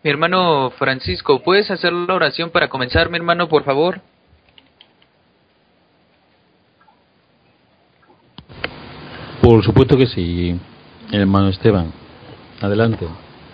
Mi hermano Francisco, ¿puedes hacer la oración para comenzar, mi hermano, por favor? Por supuesto que sí, hermano Esteban. Adelante.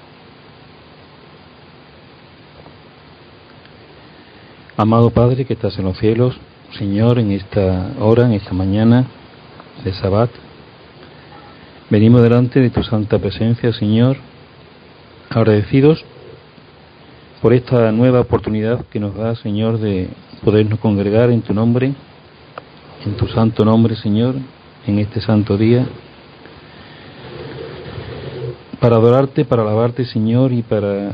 Amado Padre que estás en los cielos, Señor, en esta hora, en esta mañana de Sabbat, venimos delante de tu santa presencia, Señor, agradecidos por esta nueva oportunidad que nos da, Señor, de podernos congregar en tu nombre, en tu santo nombre, Señor, en este santo día, para adorarte, para alabarte, Señor, y para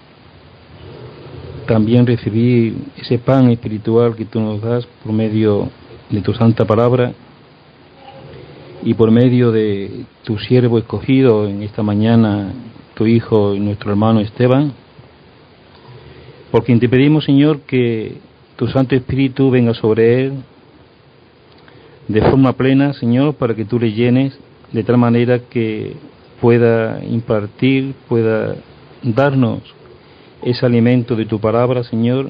también recibir ese pan espiritual que tú nos das por medio de tu santa palabra y por medio de tu siervo escogido en esta mañana, tu hijo y nuestro hermano Esteban, por quien te pedimos, Señor, que tu Santo Espíritu venga sobre él de forma plena, Señor, para que tú le llenes de tal manera que pueda impartir, pueda darnos ese alimento de tu palabra, Señor.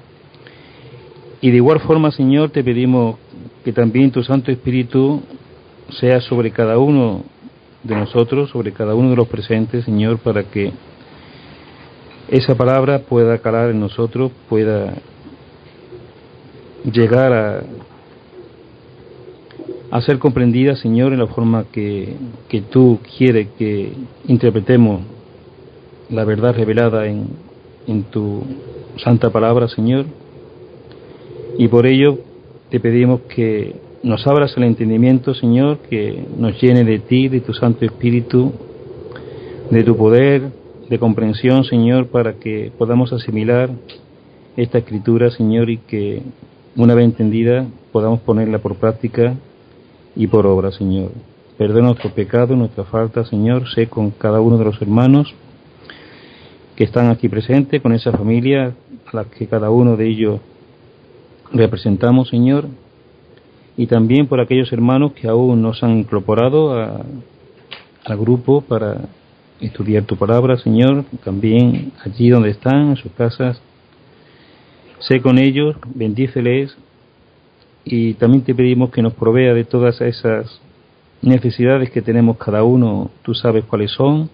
Y de igual forma, Señor, te pedimos que también tu Santo Espíritu sea sobre cada uno de nosotros, sobre cada uno de los presentes, Señor, para que esa palabra pueda calar en nosotros, pueda llegar a ser comprendida, Señor, en la forma que tú quieres que interpretemos la verdad revelada en tu santa palabra, Señor. Y por ello te pedimos que nos abras el entendimiento, Señor, que nos llene de ti, de tu Santo Espíritu, de tu poder, de comprensión, Señor, para que podamos asimilar esta escritura, Señor, y que una vez entendida podamos ponerla por práctica y por obra, Señor. Perdona nuestro pecado, nuestra falta, Señor. Sé con cada uno de los hermanos que están aquí presentes, con esa familia a la que cada uno de ellos representamos, Señor, y también por aquellos hermanos que aún no se han incorporado al grupo para estudiar tu palabra, Señor, también allí donde están, en sus casas. Sé con ellos, bendíceles, y también te pedimos que nos provea de todas esas necesidades que tenemos cada uno, tú sabes cuáles son,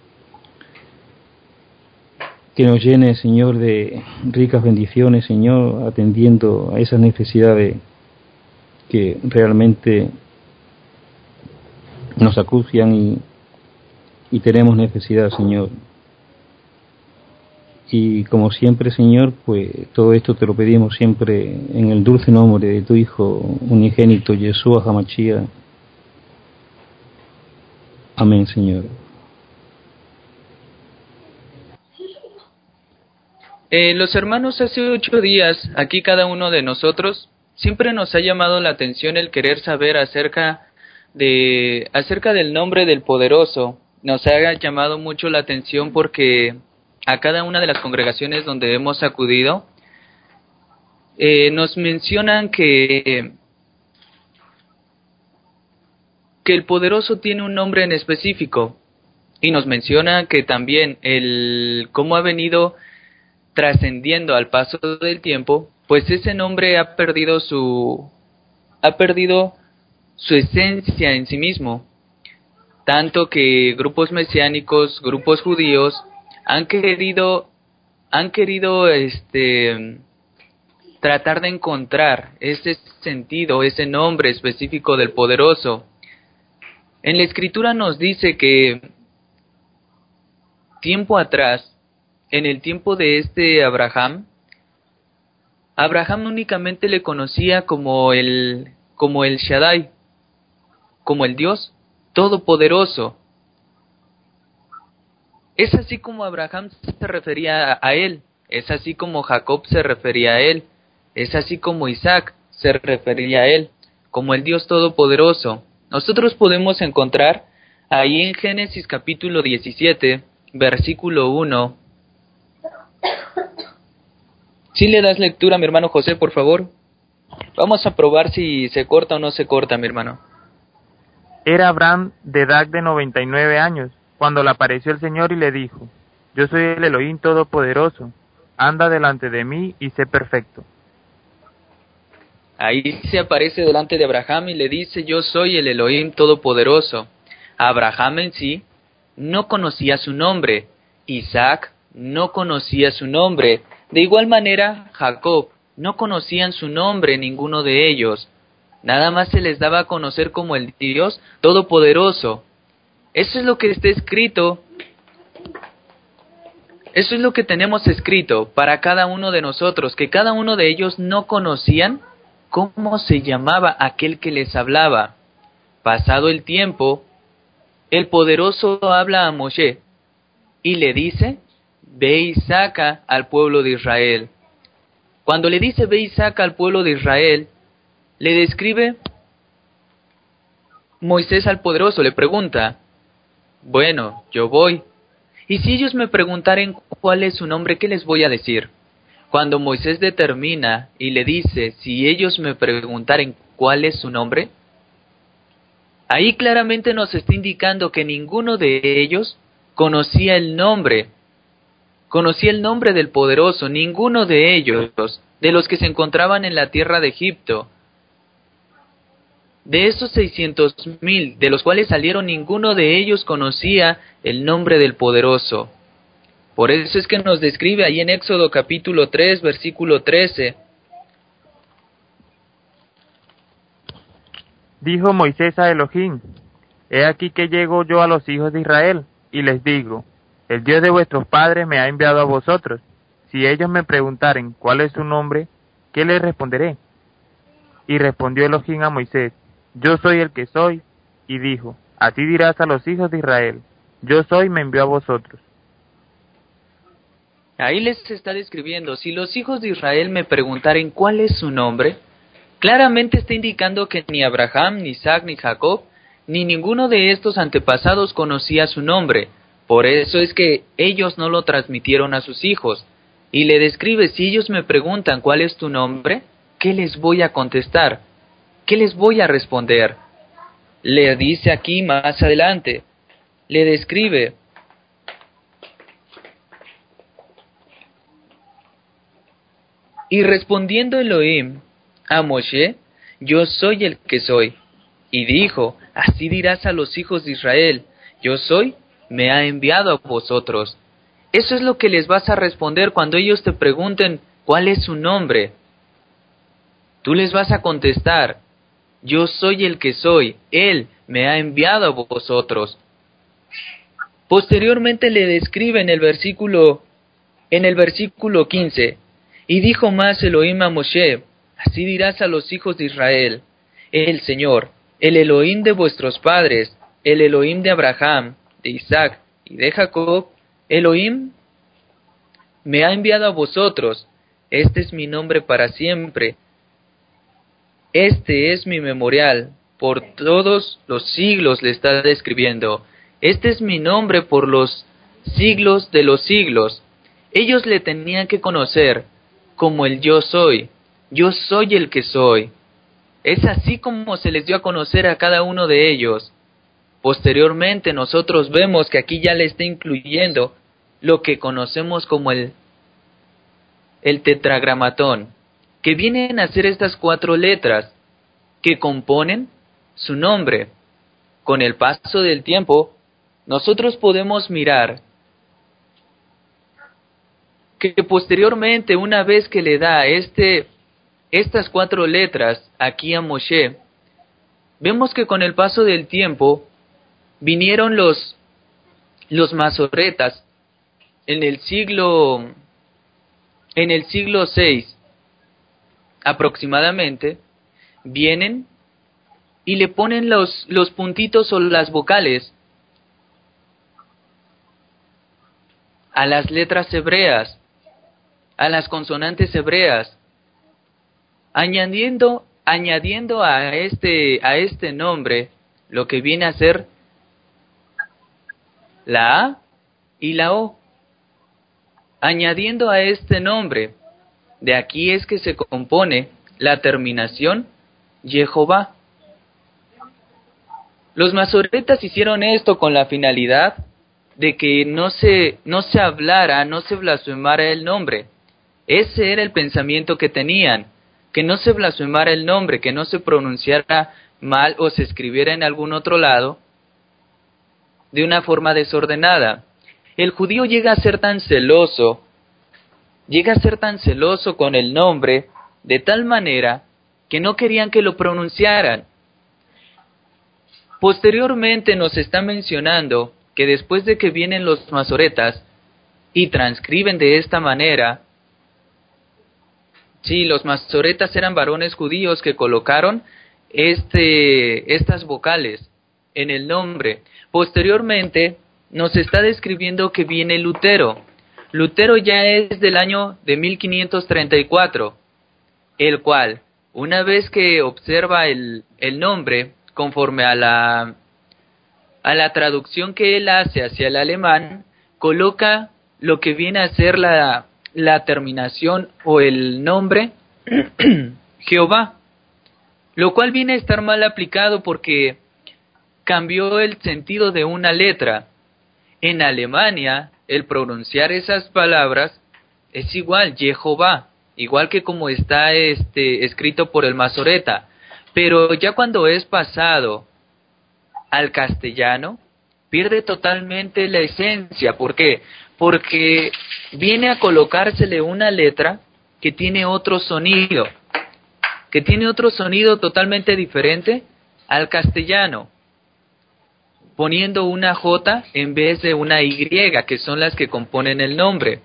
que nos llene, Señor, de ricas bendiciones, Señor, atendiendo a esas necesidades que realmente nos acucian y tenemos necesidad, Señor. Y como siempre, Señor, pues todo esto te lo pedimos siempre en el dulce nombre de tu Hijo unigénito, Yeshua HaMashiach. Amén, Señor. Los hermanos, hace 8 días, aquí cada uno de nosotros, siempre nos ha llamado la atención el querer saber acerca del nombre del Poderoso. Nos ha llamado mucho la atención porque a cada una de las congregaciones donde hemos acudido, nos mencionan que el Poderoso tiene un nombre en específico, y nos menciona que también cómo ha venido trascendiendo al paso del tiempo, pues ese nombre ha perdido su esencia en sí mismo, tanto que grupos mesiánicos, grupos judíos han querido tratar de encontrar ese sentido, ese nombre específico del Poderoso. En la Escritura nos dice que tiempo atrás, en el tiempo de Abraham únicamente le conocía como el Shaddai, como el Dios Todopoderoso. Es así como Abraham se refería a él, es así como Jacob se refería a él, es así como Isaac se refería a él, como el Dios Todopoderoso. Nosotros podemos encontrar ahí en Génesis capítulo 17, versículo 1. ¿Sí le das lectura a mi hermano José, por favor? Vamos a probar si se corta o no se corta, mi hermano. Era Abraham de edad de 99 años, cuando le apareció el Señor y le dijo: yo soy el Elohim Todopoderoso, anda delante de mí y sé perfecto. Ahí se aparece delante de Abraham y le dice, yo soy el Elohim Todopoderoso. Abraham en sí no conocía su nombre, Isaac no conocía su nombre, de igual manera Jacob no conocían su nombre ninguno de ellos, nada más se les daba a conocer como el Dios Todopoderoso. Eso es lo que está escrito, eso es lo que tenemos escrito para cada uno de nosotros, que cada uno de ellos no conocían cómo se llamaba aquel que les hablaba. Pasado el tiempo, el poderoso habla a Moshe y le dice, ve y saca al pueblo de Israel. Cuando le dice ve y saca al pueblo de Israel, le describe Moisés al poderoso, le pregunta, bueno, yo voy. Y si ellos me preguntaren cuál es su nombre, ¿qué les voy a decir? Cuando Moisés determina y le dice, si ellos me preguntaren cuál es su nombre, ahí claramente nos está indicando que ninguno de ellos conocía el nombre del poderoso, ninguno de ellos, de los que se encontraban en la tierra de Egipto. De esos 600,000, de los cuales salieron, ninguno de ellos conocía el nombre del poderoso. Por eso es que nos describe ahí en Éxodo capítulo 3, versículo 13. Dijo Moisés a Elohim, he aquí que llego yo a los hijos de Israel, y les digo, el Dios de vuestros padres me ha enviado a vosotros. Si ellos me preguntaren cuál es su nombre, ¿qué les responderé? Y respondió Elohim a Moisés, yo soy el que soy, y dijo, así dirás a los hijos de Israel, yo soy, me envió a vosotros. Ahí les está describiendo, si los hijos de Israel me preguntaren cuál es su nombre, claramente está indicando que ni Abraham, ni Isaac, ni Jacob, ni ninguno de estos antepasados conocía su nombre. Por eso es que ellos no lo transmitieron a sus hijos. Y le describe, si ellos me preguntan cuál es tu nombre, ¿qué les voy a contestar? ¿Qué les voy a responder? Le dice aquí más adelante, le describe, y respondiendo Elohim a Moshe, yo soy el que soy. Y dijo, así dirás a los hijos de Israel, yo soy, me ha enviado a vosotros. Eso es lo que les vas a responder cuando ellos te pregunten cuál es su nombre. Tú les vas a contestar, yo soy el que soy, Él me ha enviado a vosotros. Posteriormente le describe en el versículo 15, y dijo más Elohim a Moshe, así dirás a los hijos de Israel, el Señor, el Elohim de vuestros padres, el Elohim de Abraham, de Isaac y de Jacob, Elohim me ha enviado a vosotros, este es mi nombre para siempre, este es mi memorial, por todos los siglos le está describiendo, este es mi nombre por los siglos de los siglos. Ellos le tenían que conocer como el yo soy el que soy. Es así como se les dio a conocer a cada uno de ellos. Posteriormente nosotros vemos que aquí ya le está incluyendo lo que conocemos como el tetragramatón, que vienen a ser estas 4 letras que componen su nombre. Con el paso del tiempo, nosotros podemos mirar que posteriormente, una vez que le da estas 4 letras aquí a Moshe, vemos que con el paso del tiempo vinieron los masoretas en el siglo VI aproximadamente, vienen y le ponen los puntitos o las vocales a las letras hebreas, a las consonantes hebreas, añadiendo a este nombre lo que viene a ser la A y la O. Añadiendo a este nombre, de aquí es que se compone la terminación Jehová. Los masoretas hicieron esto con la finalidad de que no se hablara, no se blasfemara el nombre. Ese era el pensamiento que tenían, que no se blasfemara el nombre, que no se pronunciara mal o se escribiera en algún otro lado de una forma desordenada. El judío llega a ser tan celoso con el nombre, de tal manera que no querían que lo pronunciaran. Posteriormente nos está mencionando que después de que vienen los masoretas y transcriben de esta manera, sí, los masoretas eran varones judíos que colocaron estas vocales en el nombre. Posteriormente nos está describiendo que viene Lutero. Lutero ya es del año de 1534, el cual, una vez que observa el nombre, conforme a la traducción que él hace hacia el alemán, coloca lo que viene a ser la terminación o el nombre Jehová, lo cual viene a estar mal aplicado porque cambió el sentido de una letra. En Alemania, el pronunciar esas palabras es igual, Jehová, igual que como está escrito por el masoreta, pero ya cuando es pasado al castellano, pierde totalmente la esencia. ¿Por qué? Porque viene a colocársele una letra que tiene otro sonido totalmente diferente al castellano, poniendo una J en vez de una Y, que son las que componen el nombre.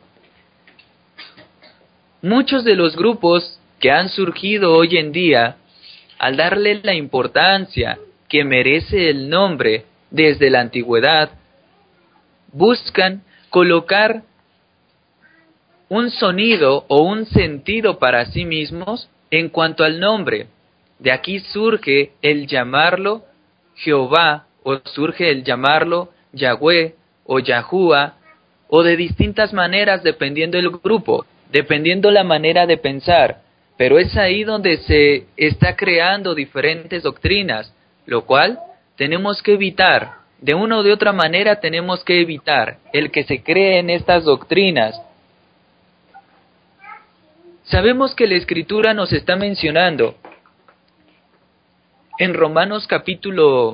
Muchos de los grupos que han surgido hoy en día, al darle la importancia que merece el nombre desde la antigüedad, buscan colocar un sonido o un sentido para sí mismos en cuanto al nombre. De aquí surge el llamarlo Jehová, o surge el llamarlo Yahweh o Yahuwah, o de distintas maneras dependiendo del grupo, dependiendo la manera de pensar. Pero es ahí donde se está creando diferentes doctrinas, lo cual tenemos que evitar. De una o de otra manera tenemos que evitar el que se cree en estas doctrinas. Sabemos que la Escritura nos está mencionando en Romanos capítulo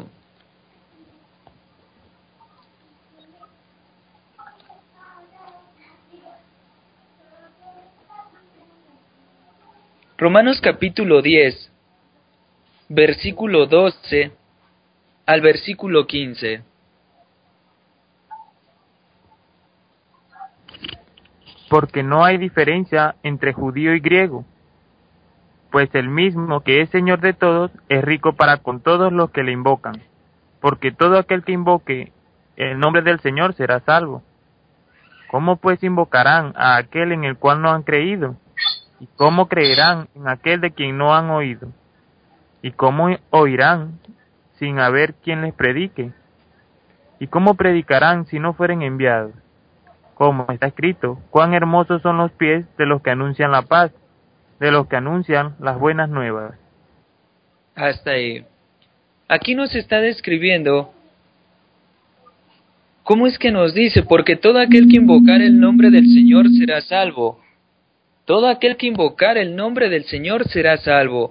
10, versículo 12 al versículo 15. Porque no hay diferencia entre judío y griego, pues el mismo que es Señor de todos es rico para con todos los que le invocan, porque todo aquel que invoque el nombre del Señor será salvo. ¿Cómo pues invocarán a aquel en el cual no han creído? ¿Y cómo creerán en aquel de quien no han oído? ¿Y cómo oirán sin haber quien les predique? ¿Y cómo predicarán si no fueren enviados? Como está escrito, cuán hermosos son los pies de los que anuncian la paz, de los que anuncian las buenas nuevas. Hasta ahí. Aquí nos está describiendo cómo es que nos dice, porque todo aquel que invocar el nombre del Señor será salvo. Todo aquel que invocar el nombre del Señor será salvo.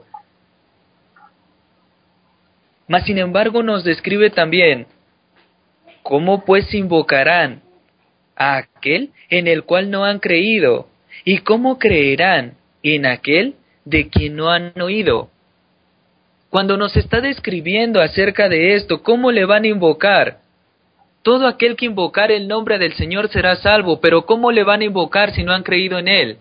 Mas sin embargo nos describe también, ¿cómo pues invocarán a aquel en el cual no han creído? ¿Y cómo creerán en aquel de quien no han oído? Cuando nos está describiendo acerca de esto, ¿cómo le van a invocar? Todo aquel que invocar el nombre del Señor será salvo, pero ¿cómo le van a invocar si no han creído en Él?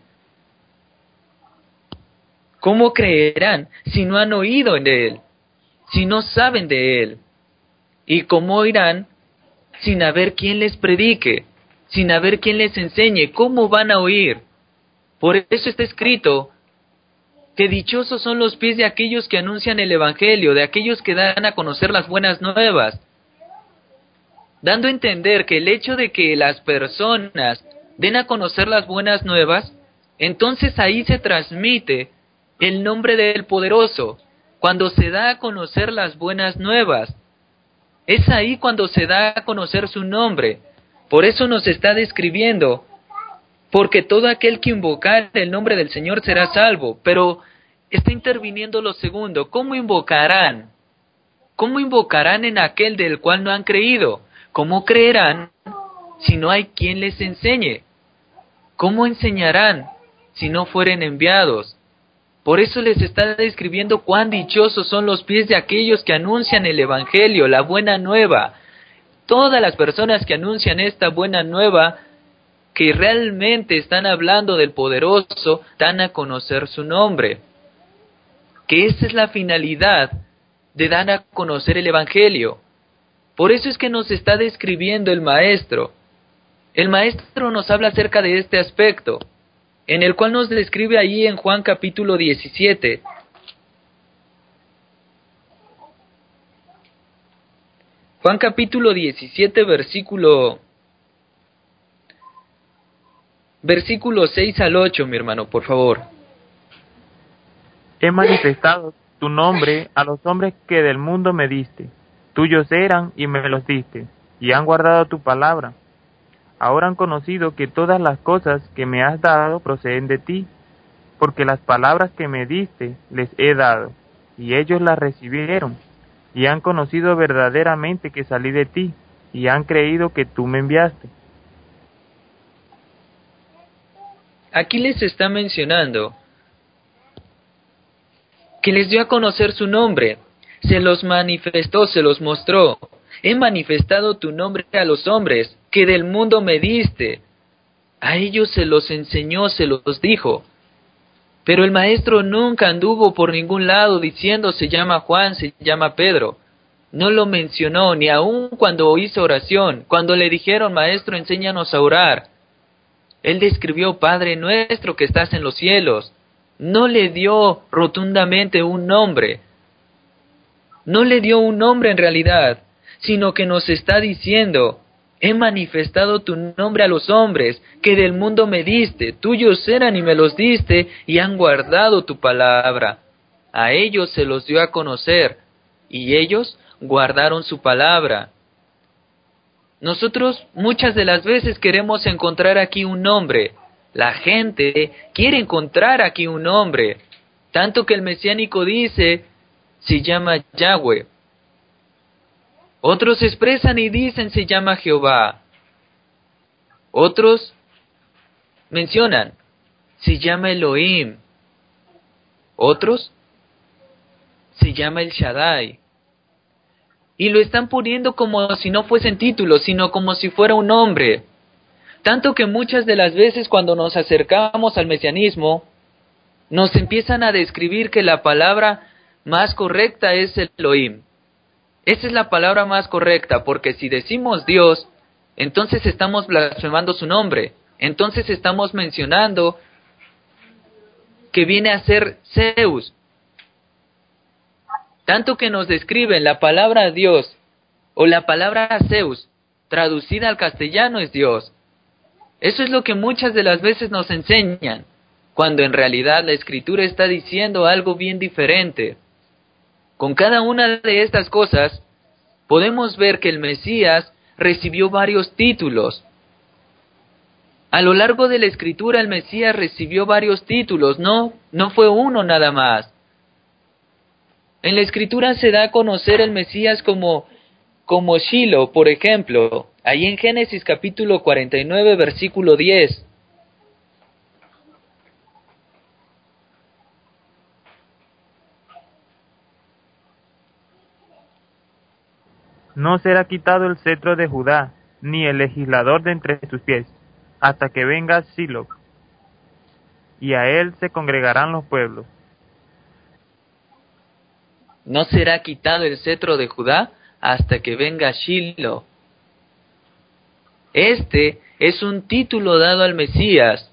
¿Cómo creerán si no han oído en Él? Si no saben de Él. ¿Y cómo oirán sin haber quien les predique? Sin haber quien les enseñe. ¿Cómo van a oír? Por eso está escrito que dichosos son los pies de aquellos que anuncian el Evangelio, de aquellos que dan a conocer las buenas nuevas. Dando a entender que el hecho de que las personas den a conocer las buenas nuevas, entonces ahí se transmite el nombre del poderoso. Cuando se da a conocer las buenas nuevas, es ahí cuando se da a conocer su nombre. Por eso nos está describiendo, porque todo aquel que invocar el nombre del Señor será salvo. Pero está interviniendo lo segundo, ¿cómo invocarán? ¿Cómo invocarán en aquel del cual no han creído? ¿Cómo creerán si no hay quien les enseñe? ¿Cómo enseñarán si no fueren enviados? Por eso les está describiendo cuán dichosos son los pies de aquellos que anuncian el Evangelio, la buena nueva. Todas las personas que anuncian esta buena nueva, que realmente están hablando del poderoso, dan a conocer su nombre. Que esa es la finalidad de dar a conocer el Evangelio. Por eso es que nos está describiendo el Maestro. El Maestro nos habla acerca de este aspecto, en el cual nos describe ahí en Juan capítulo 17. Juan capítulo 17, versículo 6 al 8, mi hermano, por favor. He manifestado tu nombre a los hombres que del mundo me diste. Tuyos eran y me los diste, y han guardado tu palabra. Ahora han conocido que todas las cosas que me has dado proceden de ti, porque las palabras que me diste les he dado, y ellos las recibieron, y han conocido verdaderamente que salí de ti, y han creído que tú me enviaste. Aquí les está mencionando que les dio a conocer su nombre, se los manifestó, se los mostró. He manifestado tu nombre a los hombres que del mundo me diste. A ellos se los enseñó, se los dijo. Pero el Maestro nunca anduvo por ningún lado diciendo se llama Juan, se llama Pedro. No lo mencionó, ni aun cuando hizo oración, cuando le dijeron, Maestro, enséñanos a orar. Él describió, Padre nuestro que estás en los cielos. No le dio rotundamente un nombre. No le dio un nombre en realidad, sino que nos está diciendo, he manifestado tu nombre a los hombres que del mundo me diste, tuyos eran y me los diste, y han guardado tu palabra. A ellos se los dio a conocer, y ellos guardaron su palabra. Nosotros muchas de las veces queremos encontrar aquí un nombre. La gente quiere encontrar aquí un nombre. Tanto que el mesiánico dice, se llama Yahweh. Otros expresan y dicen, se llama Jehová. Otros mencionan, se llama Elohim. Otros, se llama El Shaddai. Y lo están poniendo como si no fuesen títulos, sino como si fuera un nombre. Tanto que muchas de las veces cuando nos acercamos al mesianismo, nos empiezan a describir que la palabra más correcta es Elohim. Esa es la palabra más correcta, porque si decimos Dios, entonces estamos blasfemando su nombre. Entonces estamos mencionando que viene a ser Zeus. Tanto que nos describen la palabra Dios o la palabra Zeus, traducida al castellano es Dios. Eso es lo que muchas de las veces nos enseñan, cuando en realidad la Escritura está diciendo algo bien diferente. Con cada una de estas cosas, podemos ver que el Mesías recibió varios títulos. A lo largo de la Escritura el Mesías recibió varios títulos, no fue uno nada más. En la Escritura se da a conocer el Mesías como Shiloh, por ejemplo, ahí en Génesis capítulo 49, versículo 10. No será quitado el cetro de Judá, ni el legislador de entre sus pies, hasta que venga Shiloh, y a él se congregarán los pueblos. No será quitado el cetro de Judá hasta que venga Shiloh. Este es un título dado al Mesías.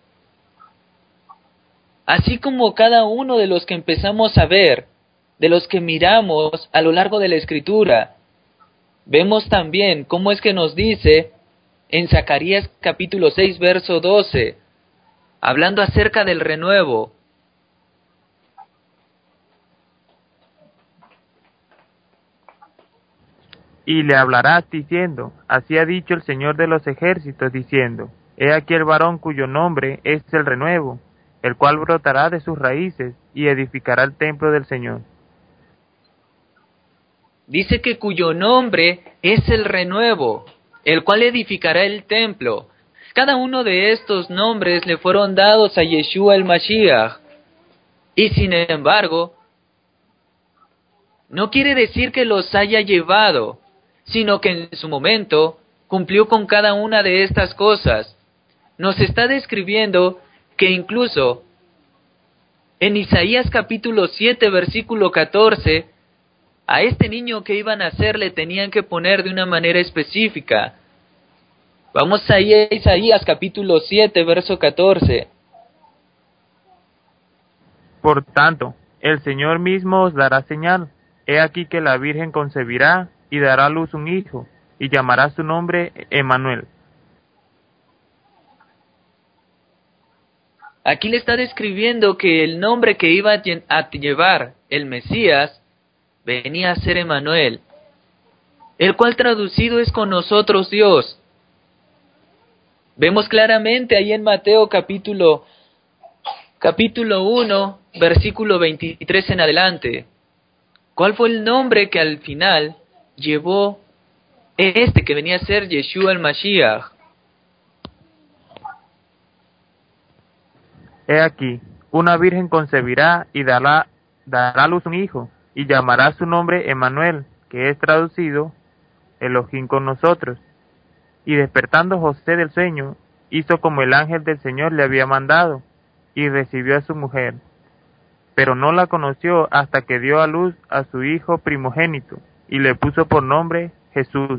Así como cada uno de los que empezamos a ver, de los que miramos a lo largo de la Escritura, vemos también cómo es que nos dice en Zacarías capítulo 6, verso 12, hablando acerca del renuevo. y le hablarás diciendo, así ha dicho el Señor de los ejércitos, diciendo, he aquí el varón cuyo nombre es el renuevo, el cual brotará de sus raíces y edificará el templo del Señor. Dice que cuyo nombre es el renuevo, el cual edificará el templo. Cada uno de estos nombres le fueron dados a Yeshua el Mashiach. Y sin embargo, no quiere decir que los haya llevado, sino que en su momento cumplió con cada una de estas cosas. Nos está describiendo que incluso en Isaías capítulo 7, versículo 14, a este niño que iban a nacer le tenían que poner de una manera específica. Vamos a Isaías capítulo 7, verso 14. Por tanto, el Señor mismo os dará señal. He aquí que la Virgen concebirá y dará a luz un hijo, y llamará su nombre Emmanuel. Aquí le está describiendo que el nombre que iba a llevar el Mesías venía a ser Emmanuel, el cual traducido es con nosotros Dios. Vemos claramente ahí en Mateo capítulo 1, versículo 23 en adelante. ¿Cuál fue el nombre que al final llevó que venía a ser Yeshua el Mashiach? He aquí, una virgen concebirá y dará a luz un hijo, y llamará su nombre Emmanuel, que es traducido Elohim con nosotros. Y despertando José del sueño, hizo como el ángel del Señor le había mandado, y recibió a su mujer. Pero no la conoció hasta que dio a luz a su hijo primogénito, y le puso por nombre Jesús.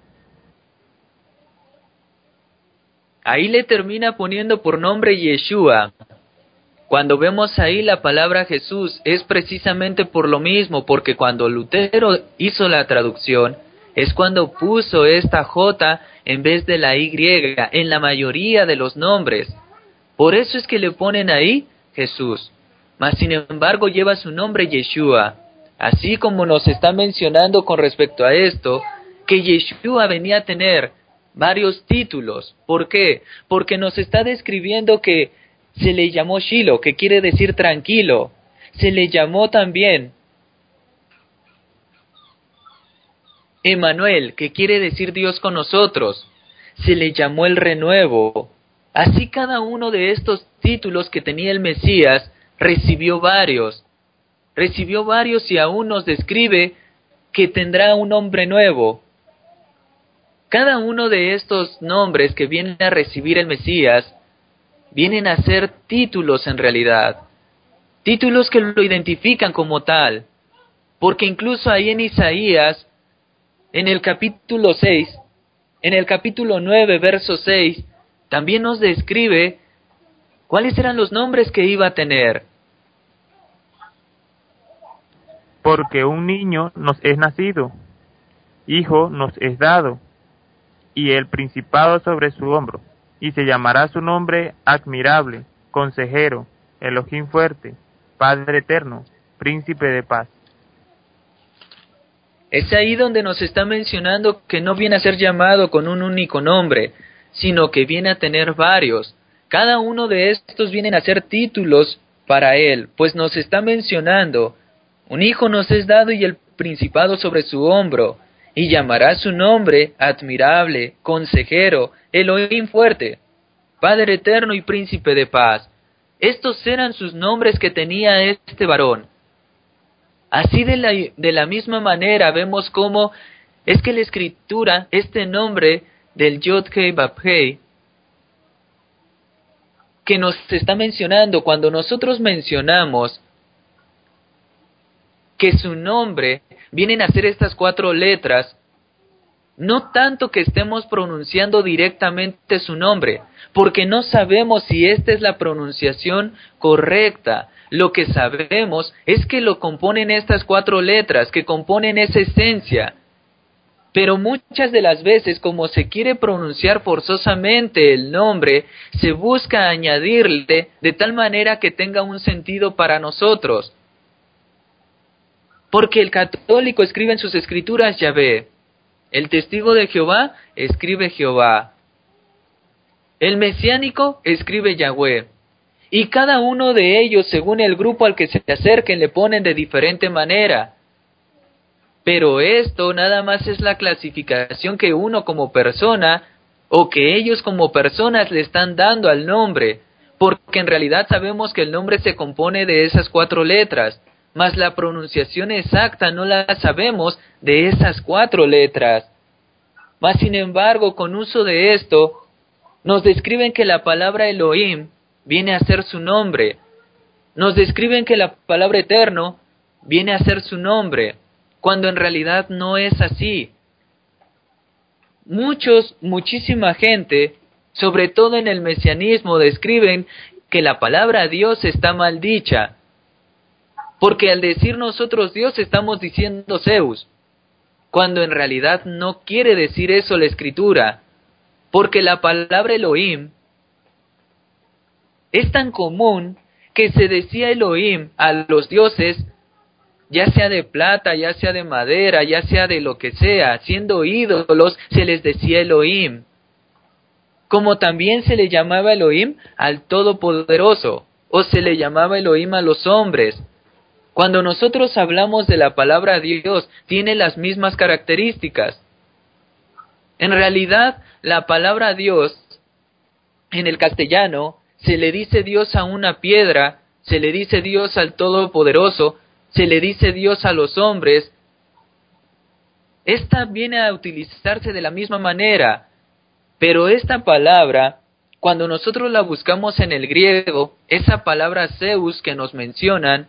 Ahí le termina poniendo por nombre Yeshua. Cuando vemos ahí la palabra Jesús, es precisamente por lo mismo, porque cuando Lutero hizo la traducción, es cuando puso esta J en vez de la Y en la mayoría de los nombres. Por eso es que le ponen ahí Jesús. Mas sin embargo lleva su nombre Yeshua. Así como nos está mencionando con respecto a esto, que Yeshua venía a tener varios títulos. ¿Por qué? Porque nos está describiendo que se le llamó Shiloh, que quiere decir tranquilo. Se le llamó también Emmanuel, que quiere decir Dios con nosotros. Se le llamó el renuevo. Así cada uno de estos títulos que tenía el Mesías recibió varios y aún nos describe que tendrá un nombre nuevo. Cada uno de estos nombres que vienen a recibir el Mesías vienen a ser títulos en realidad, títulos que lo identifican como tal, porque incluso ahí en Isaías, en el capítulo 6, en el capítulo 9, verso 6, también nos describe cuáles eran los nombres que iba a tener. Porque un niño nos es nacido, hijo nos es dado, y el principado sobre su hombro, y se llamará su nombre Admirable, Consejero, Elohim fuerte, Padre eterno, Príncipe de paz. Es ahí donde nos está mencionando que no viene a ser llamado con un único nombre, sino que viene a tener varios. Cada uno de estos vienen a ser títulos para él, pues nos está mencionando, un hijo nos es dado y el principado sobre su hombro, y llamará su nombre Admirable, Consejero, Elohim fuerte, Padre eterno y Príncipe de paz. Estos eran sus nombres que tenía este varón. Así de la misma manera vemos cómo es que la Escritura, este nombre del Yod-Hei Vav-Hei, que nos está mencionando, cuando nosotros mencionamos que su nombre vienen a ser estas 4 letras, no tanto que estemos pronunciando directamente su nombre, porque no sabemos si esta es la pronunciación correcta. Lo que sabemos es que lo componen estas 4 letras, que componen esa esencia. Pero muchas de las veces, como se quiere pronunciar forzosamente el nombre, se busca añadirle de tal manera que tenga un sentido para nosotros. Porque el católico escribe en sus escrituras Yahvé, El testigo de Jehová escribe Jehová. El mesiánico escribe Yahweh. Y cada uno de ellos, según el grupo al que se acerquen, le ponen de diferente manera. Pero esto nada más es la clasificación que uno como persona, o que ellos como personas le están dando al nombre, porque en realidad sabemos que el nombre se compone de esas 4 letras, mas la pronunciación exacta no la sabemos de esas 4 letras. Mas sin embargo, con uso de esto, nos describen que la palabra Elohim viene a ser su nombre. Nos describen que la palabra eterno viene a ser su nombre, cuando en realidad no es así. Muchísima gente, sobre todo en el mesianismo, describen que la palabra Dios está mal dicha, porque al decir nosotros Dios estamos diciendo Zeus, cuando en realidad no quiere decir eso la Escritura, porque la palabra Elohim es tan común que se decía Elohim a los dioses, ya sea de plata, ya sea de madera, ya sea de lo que sea, siendo ídolos, se les decía Elohim. Como también se le llamaba Elohim al Todopoderoso, o se le llamaba Elohim a los hombres. Cuando nosotros hablamos de la palabra Dios, tiene las mismas características. En realidad, la palabra Dios, en el castellano, se le dice Dios a una piedra, se le dice Dios al Todopoderoso, se le dice Dios a los hombres. Esta viene a utilizarse de la misma manera, pero esta palabra, cuando nosotros la buscamos en el griego, esa palabra Zeus que nos mencionan,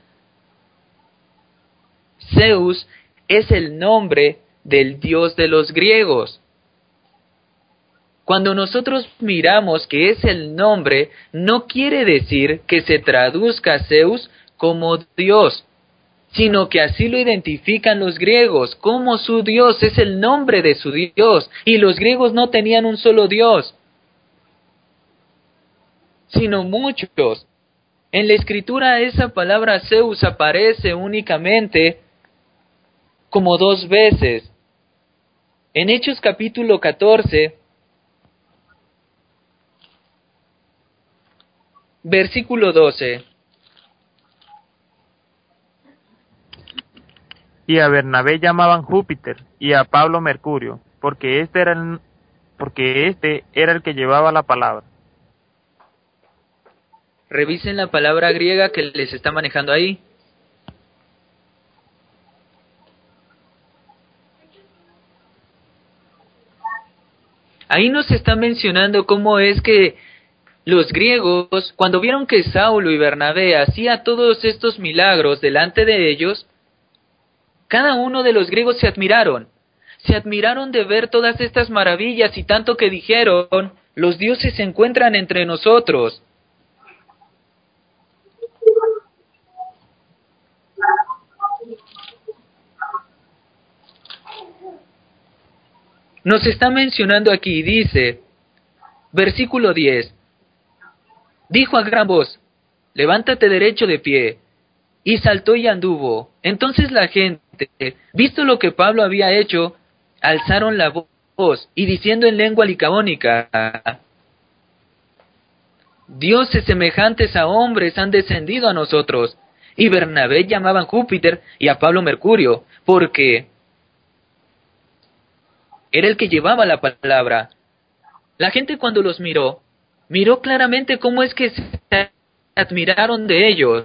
Zeus es el nombre del dios de los griegos. Cuando nosotros miramos que es el nombre, no quiere decir que se traduzca Zeus como Dios, sino que así lo identifican los griegos, como su Dios, es el nombre de su Dios, y los griegos no tenían un solo Dios, sino muchos. En la Escritura esa palabra Zeus aparece únicamente como 2 veces. En Hechos capítulo 14, versículo 12. Y a Bernabé llamaban Júpiter, y a Pablo Mercurio, porque este era el que llevaba la palabra. Revisen la palabra griega que les está manejando ahí. Ahí nos está mencionando cómo es que los griegos, cuando vieron que Saulo y Bernabé hacía todos estos milagros delante de ellos, cada uno de los griegos se admiraron de ver todas estas maravillas y tanto que dijeron, los dioses se encuentran entre nosotros. Nos está mencionando aquí, dice, versículo 10, dijo a gran voz, levántate derecho de pie, y saltó y anduvo. Entonces la gente, visto lo que Pablo había hecho, alzaron la voz, y diciendo en lengua licaónica, dioses semejantes a hombres han descendido a nosotros. Y Bernabé llamaban Júpiter y a Pablo Mercurio, porque era el que llevaba la palabra. La gente cuando los miró claramente cómo es que se admiraron de ellos.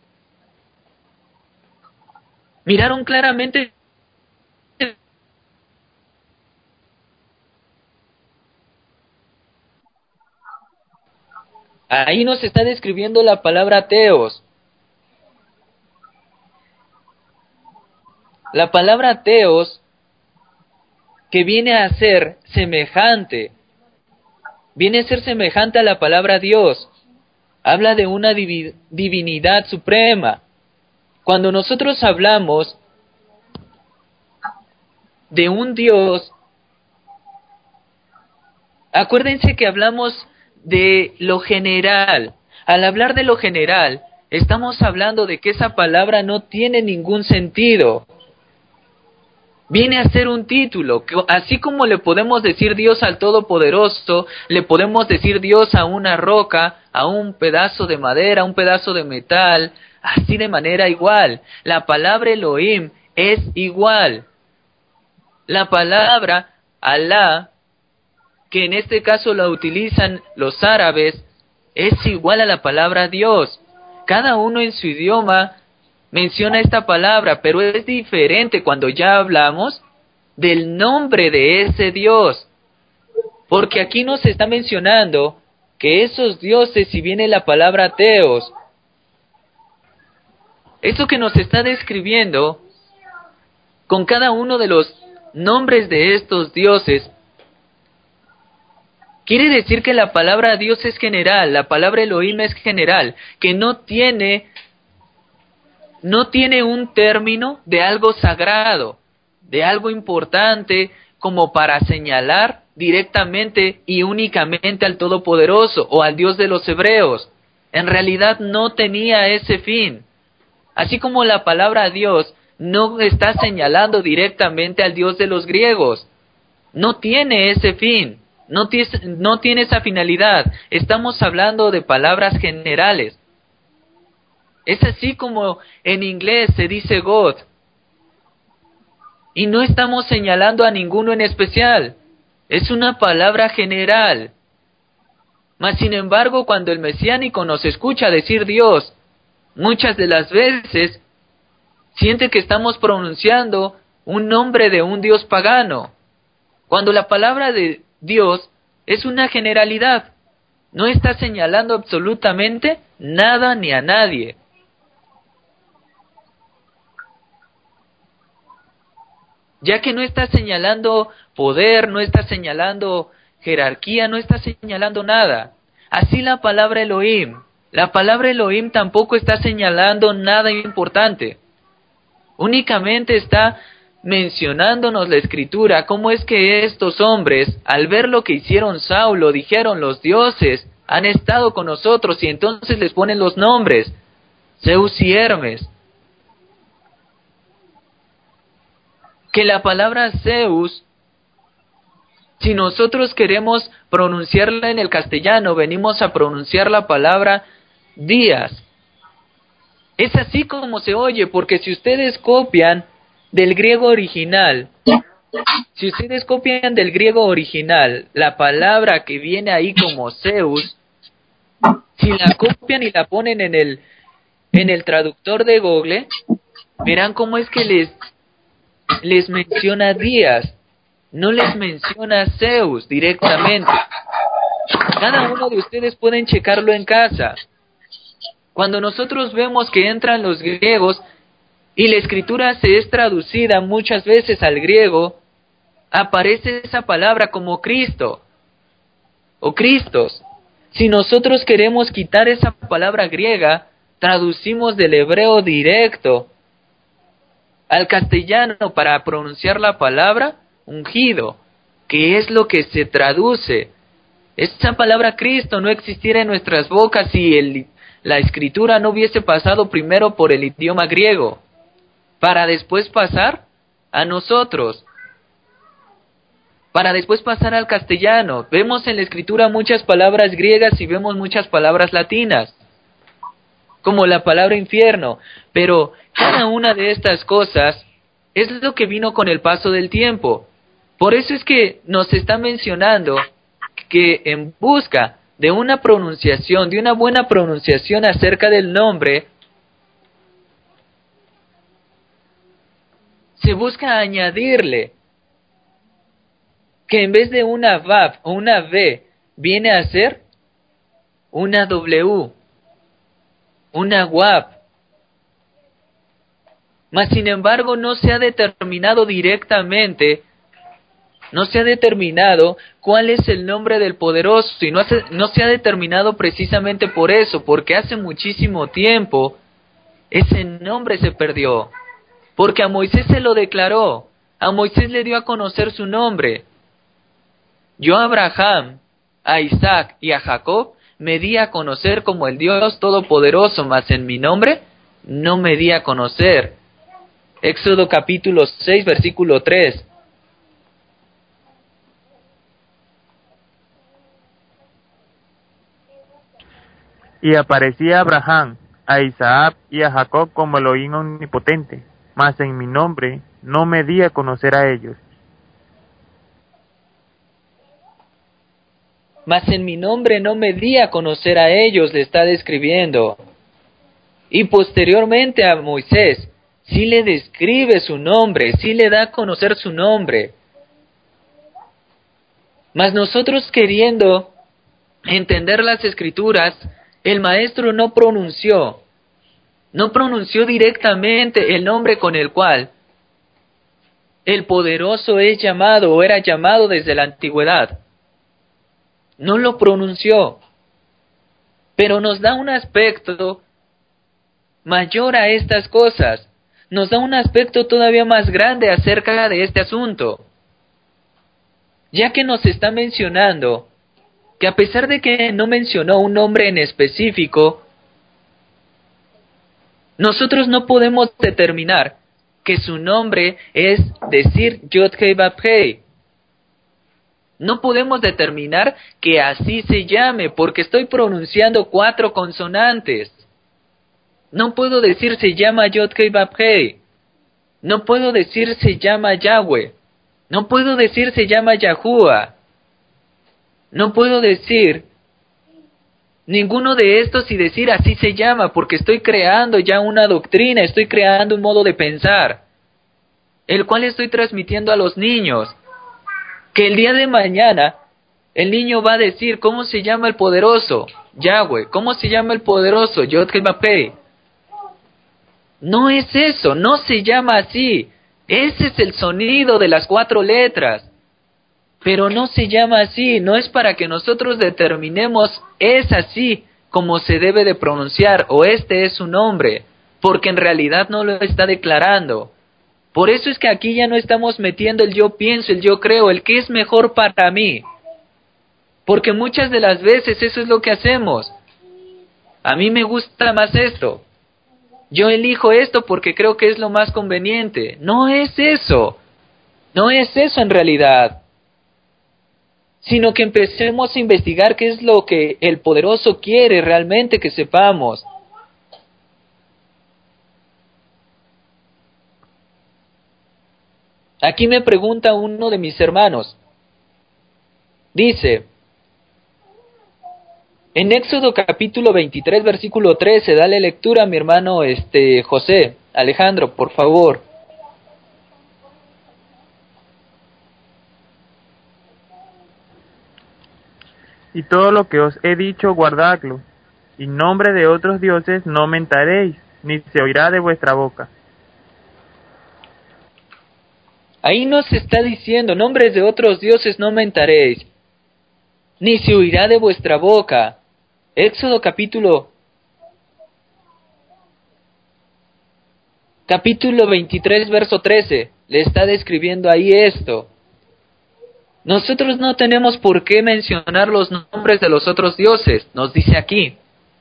Miraron claramente ahí nos está describiendo la palabra teos. La palabra teos, que viene a ser semejante, viene a ser semejante a la palabra Dios. Habla de una divinidad suprema. Cuando nosotros hablamos de un Dios, acuérdense que hablamos de lo general. Al hablar de lo general, estamos hablando de que esa palabra no tiene ningún sentido. Viene a ser un título, que así como le podemos decir Dios al Todopoderoso, le podemos decir Dios a una roca, a un pedazo de madera, a un pedazo de metal, así de manera igual. La palabra Elohim es igual. La palabra Alá, que en este caso la utilizan los árabes, es igual a la palabra Dios. Cada uno en su idioma menciona esta palabra, pero es diferente cuando ya hablamos del nombre de ese Dios. Porque aquí nos está mencionando que esos dioses, si viene la palabra Teos, eso que nos está describiendo con cada uno de los nombres de estos dioses, quiere decir que la palabra Dios es general, la palabra Elohim es general, que no tiene un término de algo sagrado, de algo importante, como para señalar directamente y únicamente al Todopoderoso o al Dios de los hebreos. En realidad no tenía ese fin. Así como la palabra Dios no está señalando directamente al Dios de los griegos. No tiene ese fin, no tiene esa finalidad. Estamos hablando de palabras generales. Es así como en inglés se dice God. Y no estamos señalando a ninguno en especial. Es una palabra general. Mas sin embargo, cuando el mesiánico nos escucha decir Dios, muchas de las veces siente que estamos pronunciando un nombre de un Dios pagano, cuando la palabra de Dios es una generalidad. No está señalando absolutamente nada ni a nadie. Ya que no está señalando poder, no está señalando jerarquía, no está señalando nada. Así la palabra Elohim. La palabra Elohim tampoco está señalando nada importante. Únicamente está mencionándonos la Escritura, cómo es que estos hombres, al ver lo que hicieron Saulo, dijeron: los dioses han estado con nosotros, y entonces les ponen los nombres, Zeus y Hermes. Que la palabra Zeus, si nosotros queremos pronunciarla en el castellano, venimos a pronunciar la palabra días. Es así como se oye, porque si ustedes copian del griego original, la palabra que viene ahí como Zeus, si la copian y la ponen en el traductor de Google, verán cómo es que les menciona días, no les menciona Zeus directamente. Cada uno de ustedes pueden checarlo en casa. Cuando nosotros vemos que entran los griegos y la escritura se es traducida muchas veces al griego, aparece esa palabra como Cristo o Cristos. Si nosotros queremos quitar esa palabra griega, traducimos del hebreo directo al castellano para pronunciar la palabra ungido, que es lo que se traduce. Esa palabra Cristo no existiera en nuestras bocas si la escritura no hubiese pasado primero por el idioma griego, para después pasar a nosotros, para después pasar al castellano. Vemos en la escritura muchas palabras griegas y vemos muchas palabras latinas, como la palabra infierno, pero cada una de estas cosas es lo que vino con el paso del tiempo. Por eso es que nos está mencionando que en busca de una pronunciación, de una buena pronunciación acerca del nombre, se busca añadirle que en vez de una Vav o una V, viene a ser una W, una Wav. Mas sin embargo no se ha determinado directamente, no se ha determinado cuál es el nombre del poderoso, y no se ha determinado precisamente por eso, porque hace muchísimo tiempo ese nombre se perdió, porque a Moisés se lo declaró, a Moisés le dio a conocer su nombre. Yo a Abraham, a Isaac y a Jacob me di a conocer como el Dios Todopoderoso, mas en mi nombre no me di a conocer. Éxodo capítulo 6, versículo 3. Y aparecía a Abraham, a Isaac y a Jacob como Elohim omnipotente, mas en mi nombre no me di a conocer a ellos. Mas en mi nombre no me di a conocer a ellos, le está describiendo. Y posteriormente a Moisés, sí le describe su nombre, sí le da a conocer su nombre. Mas nosotros queriendo entender las escrituras, el maestro no pronunció directamente el nombre con el cual el poderoso es llamado o era llamado desde la antigüedad. No lo pronunció, pero nos da un aspecto mayor a estas cosas, nos da un aspecto todavía más grande acerca de este asunto, ya que nos está mencionando que a pesar de que no mencionó un nombre en específico, nosotros no podemos determinar que su nombre es decir Yod-Heh-Vav-Heh. No podemos determinar que así se llame porque estoy pronunciando 4 consonantes. No puedo decir se llama Yod-Heh-Vav-Heh. No puedo decir se llama Yahweh. No puedo decir se llama Yahuwah. No puedo decir ninguno de estos y decir así se llama porque estoy creando ya una doctrina, estoy creando un modo de pensar, el cual estoy transmitiendo a los niños. Que el día de mañana el niño va a decir ¿cómo se llama el poderoso? Yahweh. ¿Cómo se llama el poderoso? Yod-Heh-Vav-Heh. No es eso, no se llama así. Ese es el sonido de las 4 letras. Pero no se llama así, no es para que nosotros determinemos es así como se debe de pronunciar o este es su nombre, porque en realidad no lo está declarando. Por eso es que aquí ya no estamos metiendo el yo pienso, el yo creo, el que es mejor para mí. Porque muchas de las veces eso es lo que hacemos. A mí me gusta más esto. Yo elijo esto porque creo que es lo más conveniente. No es eso. No es eso en realidad. Sino que empecemos a investigar qué es lo que el poderoso quiere realmente que sepamos. Aquí me pregunta uno de mis hermanos. Dice, en Éxodo capítulo 23, versículo 13, dale lectura a mi hermano José, Alejandro, por favor. Y todo lo que os he dicho, guardadlo. Y nombre de otros dioses no mentaréis, ni se oirá de vuestra boca. Ahí nos está diciendo, nombres de otros dioses no mentaréis, ni se oirá de vuestra boca. Éxodo capítulo 23, verso 13, le está describiendo ahí esto. Nosotros no tenemos por qué mencionar los nombres de los otros dioses, nos dice aquí.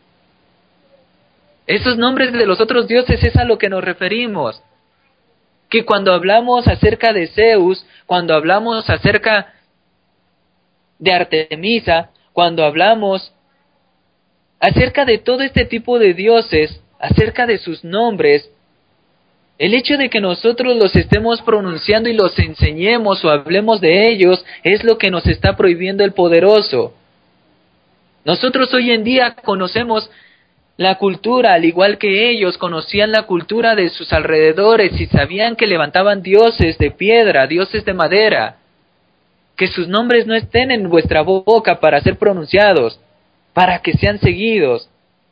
Esos nombres de los otros dioses es a lo que nos referimos. Que cuando hablamos acerca de Zeus, cuando hablamos acerca de Artemisa, cuando hablamos acerca de todo este tipo de dioses, acerca de sus nombres, el hecho de que nosotros los estemos pronunciando y los enseñemos o hablemos de ellos es lo que nos está prohibiendo el poderoso. Nosotros hoy en día conocemos la cultura, al igual que ellos conocían la cultura de sus alrededores y sabían que levantaban dioses de piedra, dioses de madera. Que sus nombres no estén en vuestra boca para ser pronunciados, para que sean seguidos.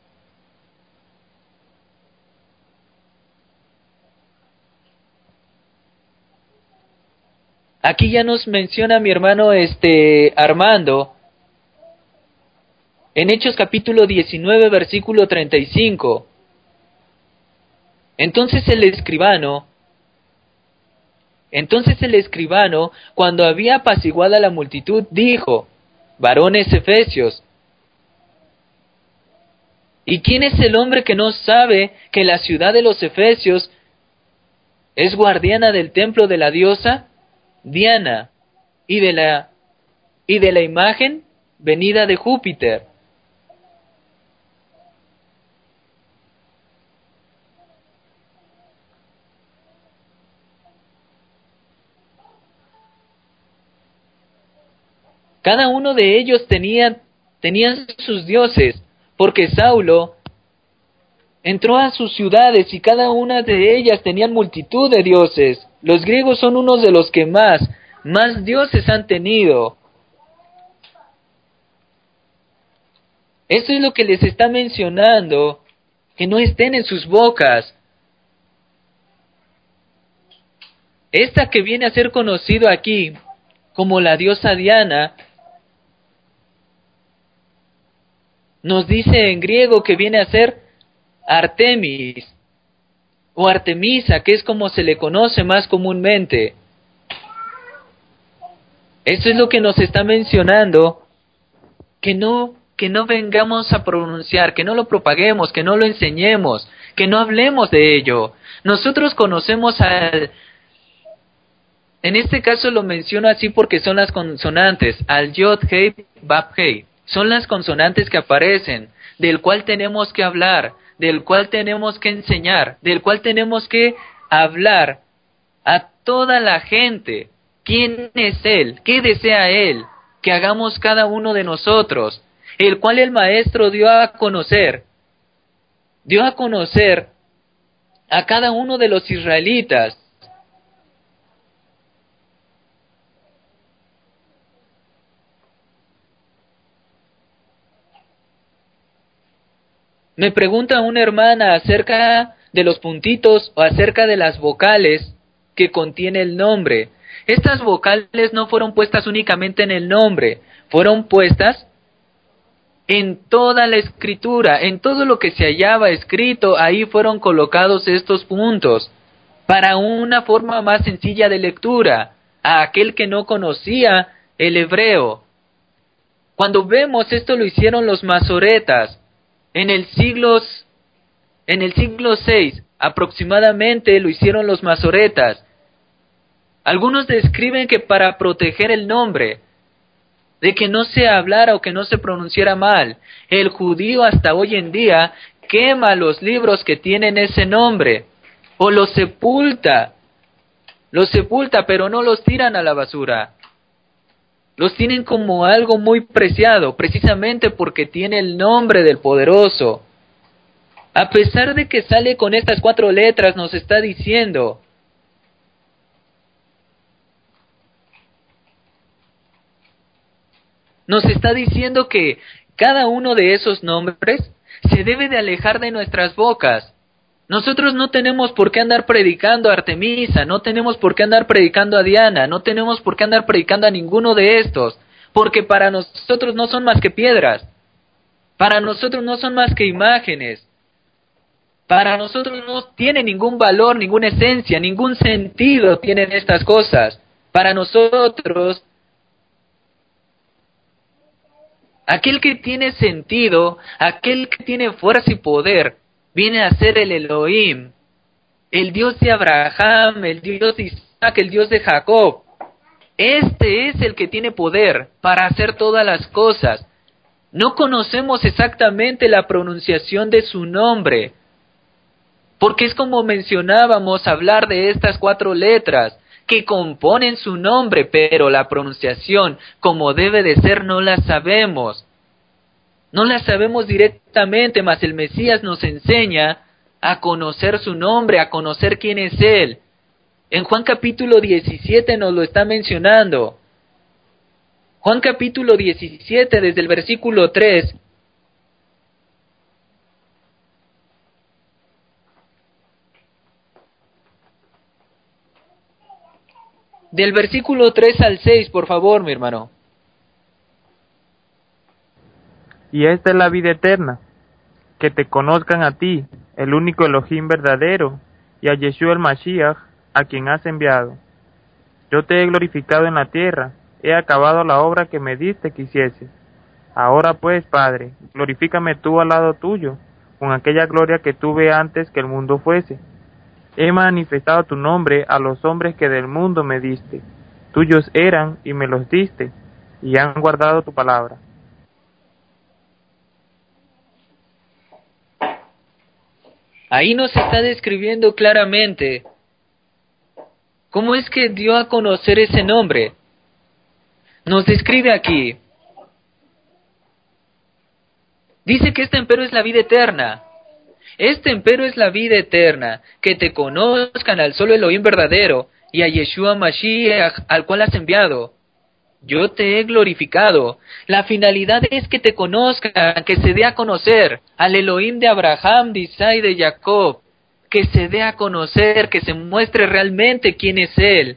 Aquí ya nos menciona mi hermano Armando, en Hechos capítulo 19, versículo 35. Entonces el escribano, cuando había apaciguado a la multitud, dijo, varones efesios, ¿y quién es el hombre que no sabe que la ciudad de los efesios es guardiana del templo de la diosa Diana y de la imagen venida de Júpiter. Cada uno de ellos tenían sus dioses, porque Saulo entró a sus ciudades y cada una de ellas tenían multitud de dioses. Los griegos son unos de los que más dioses han tenido. Esto es lo que les está mencionando, que no estén en sus bocas. Esta que viene a ser conocido aquí como la diosa Diana, nos dice en griego que viene a ser Artemis o Artemisa, que es como se le conoce más comúnmente. Eso es lo que nos está mencionando, que no vengamos a pronunciar, que no lo propaguemos, que no lo enseñemos, que no hablemos de ello. Nosotros conocemos en este caso lo menciono así porque son las consonantes, al Yod, Hei, Bab, Hei. Son las consonantes que aparecen, del cual tenemos que hablar, del cual tenemos que enseñar, del cual tenemos que hablar a toda la gente. ¿Quién es Él? ¿Qué desea Él? Que hagamos cada uno de nosotros, el cual el Maestro dio a conocer a cada uno de los israelitas. Me pregunta una hermana acerca de los puntitos o acerca de las vocales que contiene el nombre. Estas vocales no fueron puestas únicamente en el nombre, fueron puestas en toda la escritura, en todo lo que se hallaba escrito, ahí fueron colocados estos puntos, para una forma más sencilla de lectura, a aquel que no conocía el hebreo. Cuando vemos esto lo hicieron los masoretas, en el siglo VI aproximadamente lo hicieron los masoretas. Algunos describen que para proteger el nombre, de que no se hablara o que no se pronunciara mal, el judío hasta hoy en día quema los libros que tienen ese nombre, o los sepulta, pero no los tiran a la basura. Los tienen como algo muy preciado, precisamente porque tiene el nombre del Poderoso. A pesar de que sale con estas 4 letras, nos está diciendo que cada uno de esos nombres se debe de alejar de nuestras bocas. Nosotros no tenemos por qué andar predicando a Artemisa, no tenemos por qué andar predicando a Diana, no tenemos por qué andar predicando a ninguno de estos, porque para nosotros no son más que piedras, para nosotros no son más que imágenes, para nosotros no tiene ningún valor, ninguna esencia, ningún sentido tienen estas cosas. Para nosotros, aquel que tiene sentido, aquel que tiene fuerza y poder, viene a ser el Elohim, el Dios de Abraham, el Dios de Isaac, el Dios de Jacob. Este es el que tiene poder para hacer todas las cosas. No conocemos exactamente la pronunciación de su nombre, porque es como mencionábamos hablar de estas 4 letras que componen su nombre, pero la pronunciación, como debe de ser, no la sabemos. No la sabemos directamente, mas el Mesías nos enseña a conocer su nombre, a conocer quién es Él. En Juan capítulo 17 nos lo está mencionando. Juan capítulo 17, desde el versículo 3. Del versículo 3 al 6, por favor, mi hermano. Y esta es la vida eterna, que te conozcan a ti, el único Elohim verdadero, y a Yeshua el Mashiach, a quien has enviado. Yo te he glorificado en la tierra, he acabado la obra que me diste que hiciese. Ahora pues, Padre, glorifícame tú al lado tuyo, con aquella gloria que tuve antes que el mundo fuese. he manifestado tu nombre a los hombres que del mundo me diste. Tuyos eran y me los diste, y han guardado tu palabra. Ahí nos está describiendo claramente cómo es que dio a conocer ese nombre. Nos describe aquí. Dice que este empero es la vida eterna. Este empero es la vida eterna, que te conozcan al solo Elohim verdadero y a Yeshua Mashiach al cual has enviado. Yo te he glorificado. La finalidad es que te conozcan, que se dé a conocer al Elohim de Abraham, de Isaac y de Jacob, que se dé a conocer, que se muestre realmente quién es Él.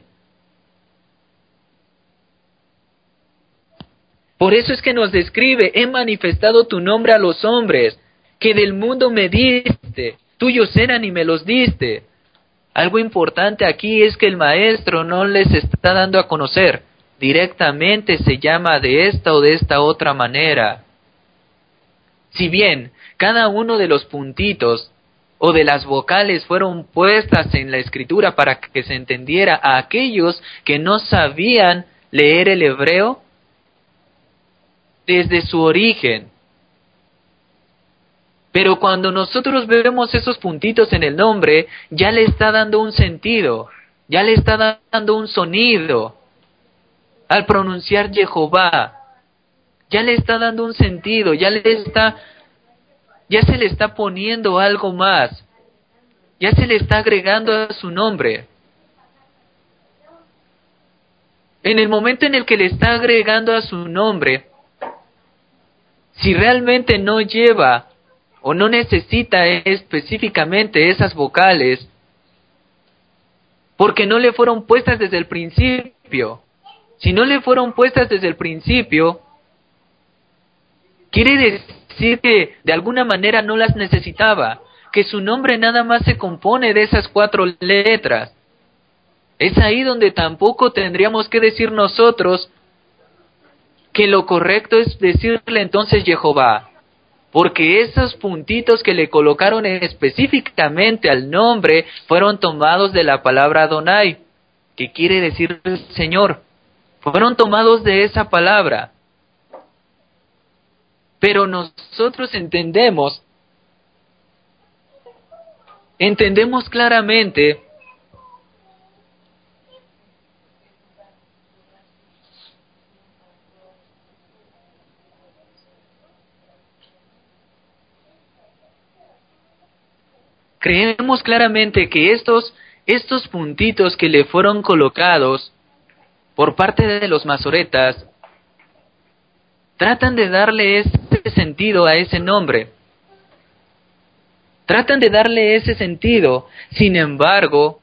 Por eso es que nos describe, he manifestado tu nombre a los hombres, que del mundo me diste, tuyos eran y me los diste. Algo importante aquí es que el maestro no les está dando a conocer, directamente se llama de esta o de esta otra manera. Si bien cada uno de los puntitos o de las vocales fueron puestas en la escritura para que se entendiera a aquellos que no sabían leer el hebreo desde su origen. Pero cuando nosotros vemos esos puntitos en el nombre, ya le está dando un sentido, ya le está dando un sonido. Al pronunciar Jehová, ya le está dando un sentido, ya se le está poniendo algo más, ya se le está agregando a su nombre. En el momento en el que le está agregando a su nombre, si realmente no lleva o no necesita específicamente esas vocales, porque no le fueron puestas desde el principio. Si no le fueron puestas desde el principio, quiere decir que de alguna manera no las necesitaba, que su nombre nada más se compone de esas 4 letras. Es ahí donde tampoco tendríamos que decir nosotros que lo correcto es decirle entonces Jehová, porque esos puntitos que le colocaron específicamente al nombre fueron tomados de la palabra Adonai, que quiere decir Señor. Fueron tomados de esa palabra. Pero nosotros entendemos claramente creemos claramente que estos puntitos que le fueron colocados por parte de los masoretas tratan de darle ese sentido a ese nombre. Tratan de darle ese sentido. Sin embargo,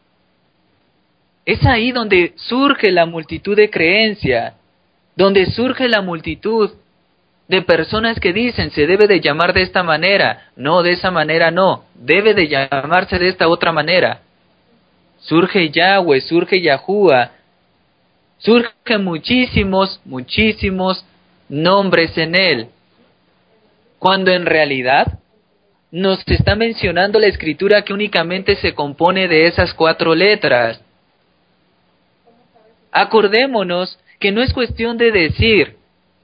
es ahí donde surge la multitud de creencia, donde surge la multitud de personas que dicen se debe de llamar de esta manera, no, de esa manera no, debe de llamarse de esta otra manera. Surge Yahweh, surge Yahuwah, surgen muchísimos nombres en él, cuando en realidad nos está mencionando la escritura que únicamente se compone de esas 4 letras. Acordémonos que no es cuestión de decir,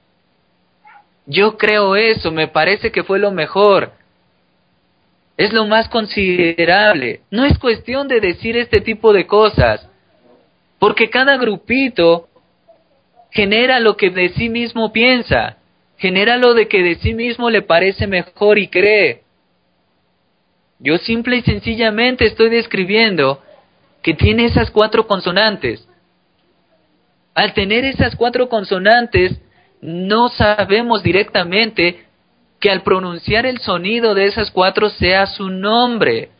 yo creo eso, me parece que fue lo mejor, es lo más considerable. No es cuestión de decir este tipo de cosas, porque cada grupito genera lo que de sí mismo piensa, genera lo de que de sí mismo le parece mejor y cree. Yo simple y sencillamente estoy describiendo que tiene esas 4 consonantes. Al tener esas 4 consonantes, no sabemos directamente que al pronunciar el sonido de esas 4 sea su nombre.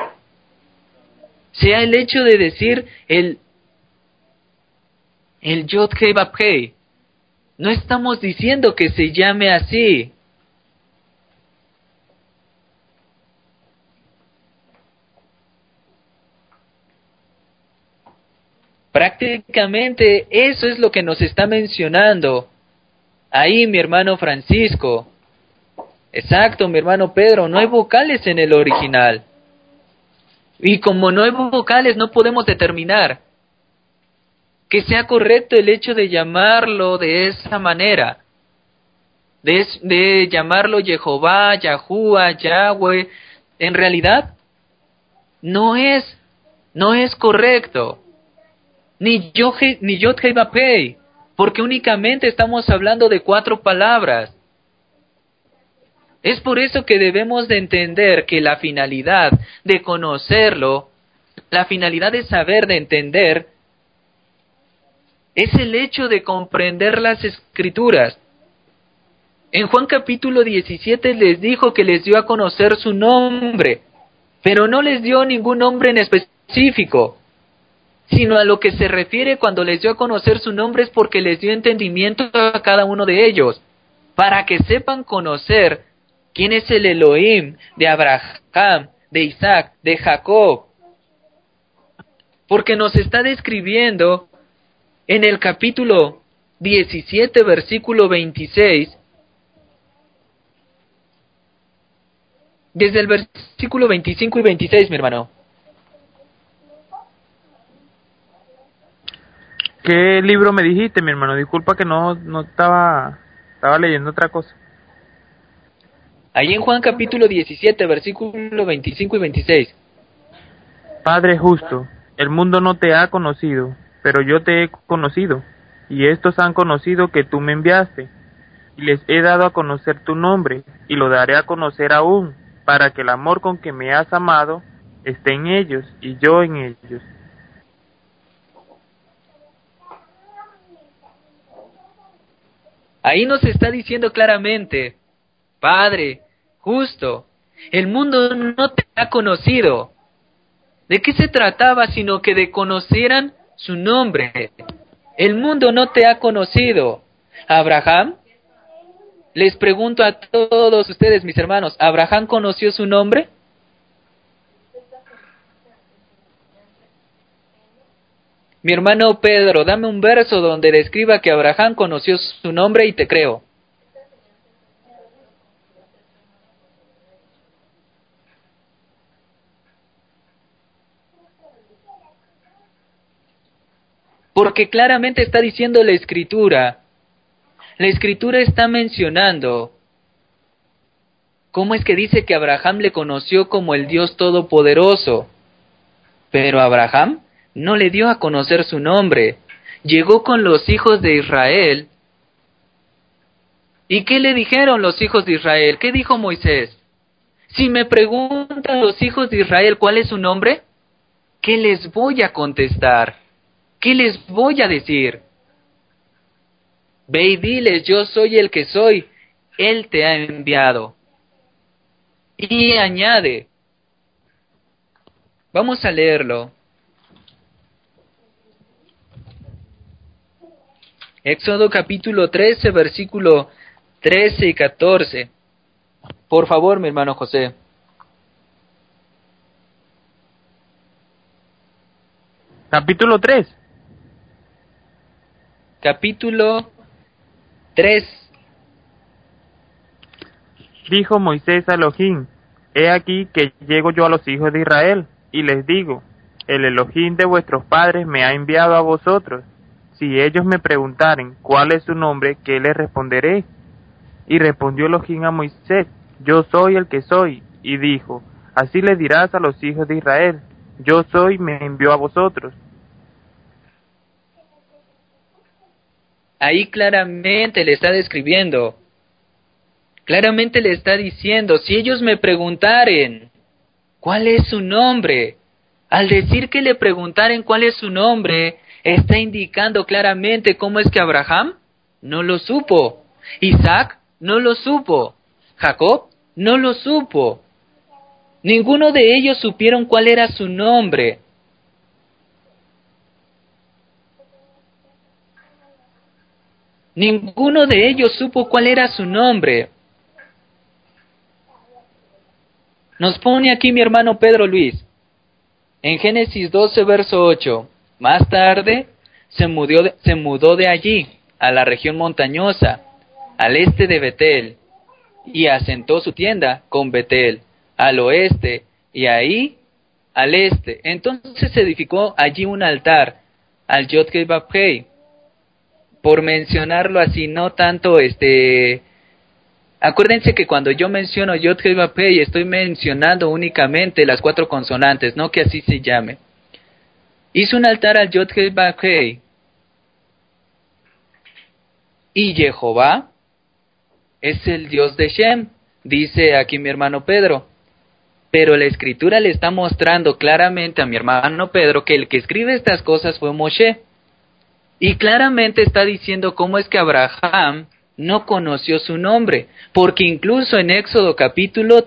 Sea el hecho de decir el Yod Hei Vav Hei. No estamos diciendo que se llame así. Prácticamente eso es lo que nos está mencionando ahí mi hermano Francisco. Exacto, mi hermano Pedro, no hay vocales en el original. Y como no hay vocales, no podemos determinar que sea correcto el hecho de llamarlo de esa manera, de llamarlo Jehová, Yahuwah, Yahweh. En realidad, no es correcto. Ni Yod-Heh Vah-Peh, porque únicamente estamos hablando de 4 palabras. Es por eso que debemos de entender que la finalidad de conocerlo, la finalidad de saber, de entender, es el hecho de comprender las Escrituras. En Juan capítulo 17 les dijo que les dio a conocer su nombre, pero no les dio ningún nombre en específico, sino a lo que se refiere cuando les dio a conocer su nombre es porque les dio entendimiento a cada uno de ellos, para que sepan conocer quién es el Elohim de Abraham, de Isaac, de Jacob. Porque nos está describiendo en el capítulo 17, versículo 26, desde el versículo 25 y 26, mi hermano. ¿Qué libro me dijiste, mi hermano? Disculpa que no estaba leyendo otra cosa. Ahí en Juan capítulo 17, versículo 25 y 26. Padre justo, el mundo no te ha conocido, pero yo te he conocido, y estos han conocido que tú me enviaste, y les he dado a conocer tu nombre, y lo daré a conocer aún, para que el amor con que me has amado esté en ellos, y yo en ellos. Ahí nos está diciendo claramente, Padre, justo, el mundo no te ha conocido. ¿De qué se trataba sino que de conocieran su nombre? El mundo no te ha conocido. ¿Abraham? Les pregunto a todos ustedes, mis hermanos, ¿Abraham conoció su nombre? Mi hermano Pedro, dame un verso donde describa que Abraham conoció su nombre y te creo. Porque claramente está diciendo la Escritura está mencionando cómo es que dice que Abraham le conoció como el Dios Todopoderoso. Pero Abraham no le dio a conocer su nombre. Llegó con los hijos de Israel. ¿Y qué le dijeron los hijos de Israel? ¿Qué dijo Moisés? Si me preguntan los hijos de Israel cuál es su nombre, ¿qué les voy a contestar? ¿Qué les voy a decir? Ve y diles, yo soy el que soy, Él te ha enviado. Y añade, vamos a leerlo. Éxodo capítulo 13, versículo 13 y 14. Por favor, mi hermano José. Capítulo 3. Capítulo 3. Dijo Moisés a Elohim, he aquí que llego yo a los hijos de Israel, y les digo, el Elohim de vuestros padres me ha enviado a vosotros. Si ellos me preguntaren cuál es su nombre, ¿qué les responderé? Y respondió Elohim a Moisés, yo soy el que soy. Y dijo, así le dirás a los hijos de Israel, yo soy, me envió a vosotros. Ahí claramente le está describiendo. Claramente le está diciendo, si ellos me preguntaren, ¿cuál es su nombre? Al decir que le preguntaren cuál es su nombre, está indicando claramente cómo es que Abraham no lo supo, Isaac no lo supo, Jacob no lo supo. Ninguno de ellos supieron cuál era su nombre. Ninguno de ellos supo cuál era su nombre. Nos pone aquí mi hermano Pedro Luis, en Génesis 12, verso 8. Más tarde se mudó de allí, a la región montañosa, al este de Betel, y asentó su tienda con Betel, al oeste, y ahí al este. Entonces se edificó allí un altar al Yod-Heh-Vav-Heh, por mencionarlo así, no tanto acuérdense que cuando yo menciono Yod-Heh-Vav-Heh estoy mencionando únicamente las 4 consonantes, no que así se llame. Hizo un altar al Yod-Heh-Vav-Heh. Y Jehová es el Dios de Shem, dice aquí mi hermano Pedro. Pero la escritura le está mostrando claramente a mi hermano Pedro que el que escribe estas cosas fue Moshe. Y claramente está diciendo cómo es que Abraham no conoció su nombre, porque incluso en Éxodo capítulo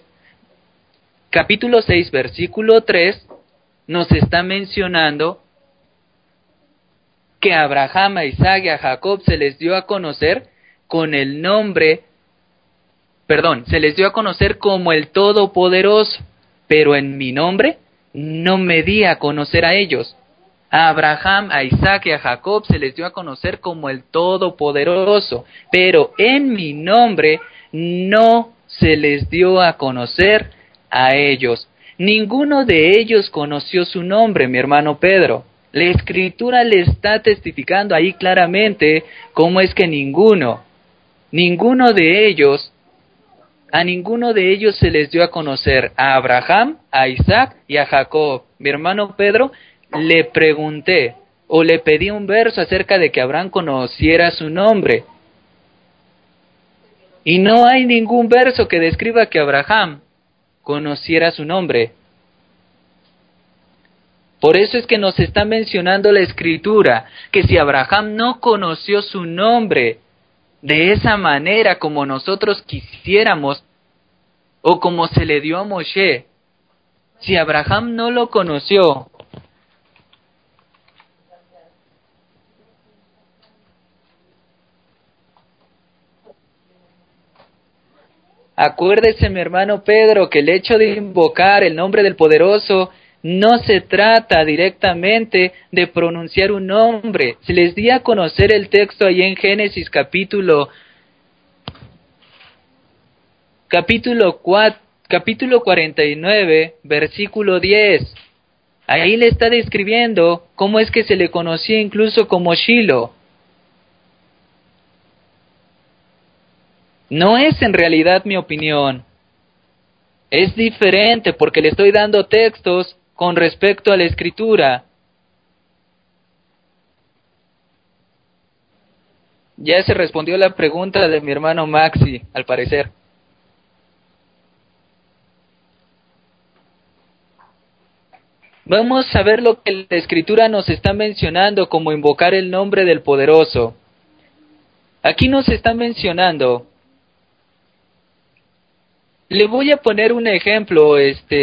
6, versículo 3, nos está mencionando que a Abraham, a Isaac y a Jacob se les dio a conocer con el nombre, se les dio a conocer como el Todopoderoso, pero en mi nombre no me di a conocer a ellos. A Abraham, a Isaac y a Jacob se les dio a conocer como el Todopoderoso, pero en mi nombre no se les dio a conocer a ellos. Ninguno de ellos conoció su nombre, mi hermano Pedro. La Escritura le está testificando ahí claramente cómo es que a ninguno de ellos se les dio a conocer. A Abraham, a Isaac y a Jacob. Mi hermano Pedro, le pregunté o le pedí un verso acerca de que Abraham conociera su nombre. Y no hay ningún verso que describa que Abraham conociera su nombre. Por eso es que nos está mencionando la Escritura, que si Abraham no conoció su nombre de esa manera como nosotros quisiéramos, o como se le dio a Moshe, si Abraham no lo conoció, acuérdese, mi hermano Pedro, que el hecho de invocar el nombre del Poderoso no se trata directamente de pronunciar un nombre. Se les di a conocer el texto ahí en Génesis capítulo 49, versículo 10. Ahí le está describiendo cómo es que se le conocía incluso como Shiloh. No es en realidad mi opinión. Es diferente porque le estoy dando textos con respecto a la Escritura. Ya se respondió la pregunta de mi hermano Maxi, al parecer. Vamos a ver lo que la Escritura nos está mencionando como invocar el nombre del Poderoso. Aquí nos está mencionando. Le voy a poner un ejemplo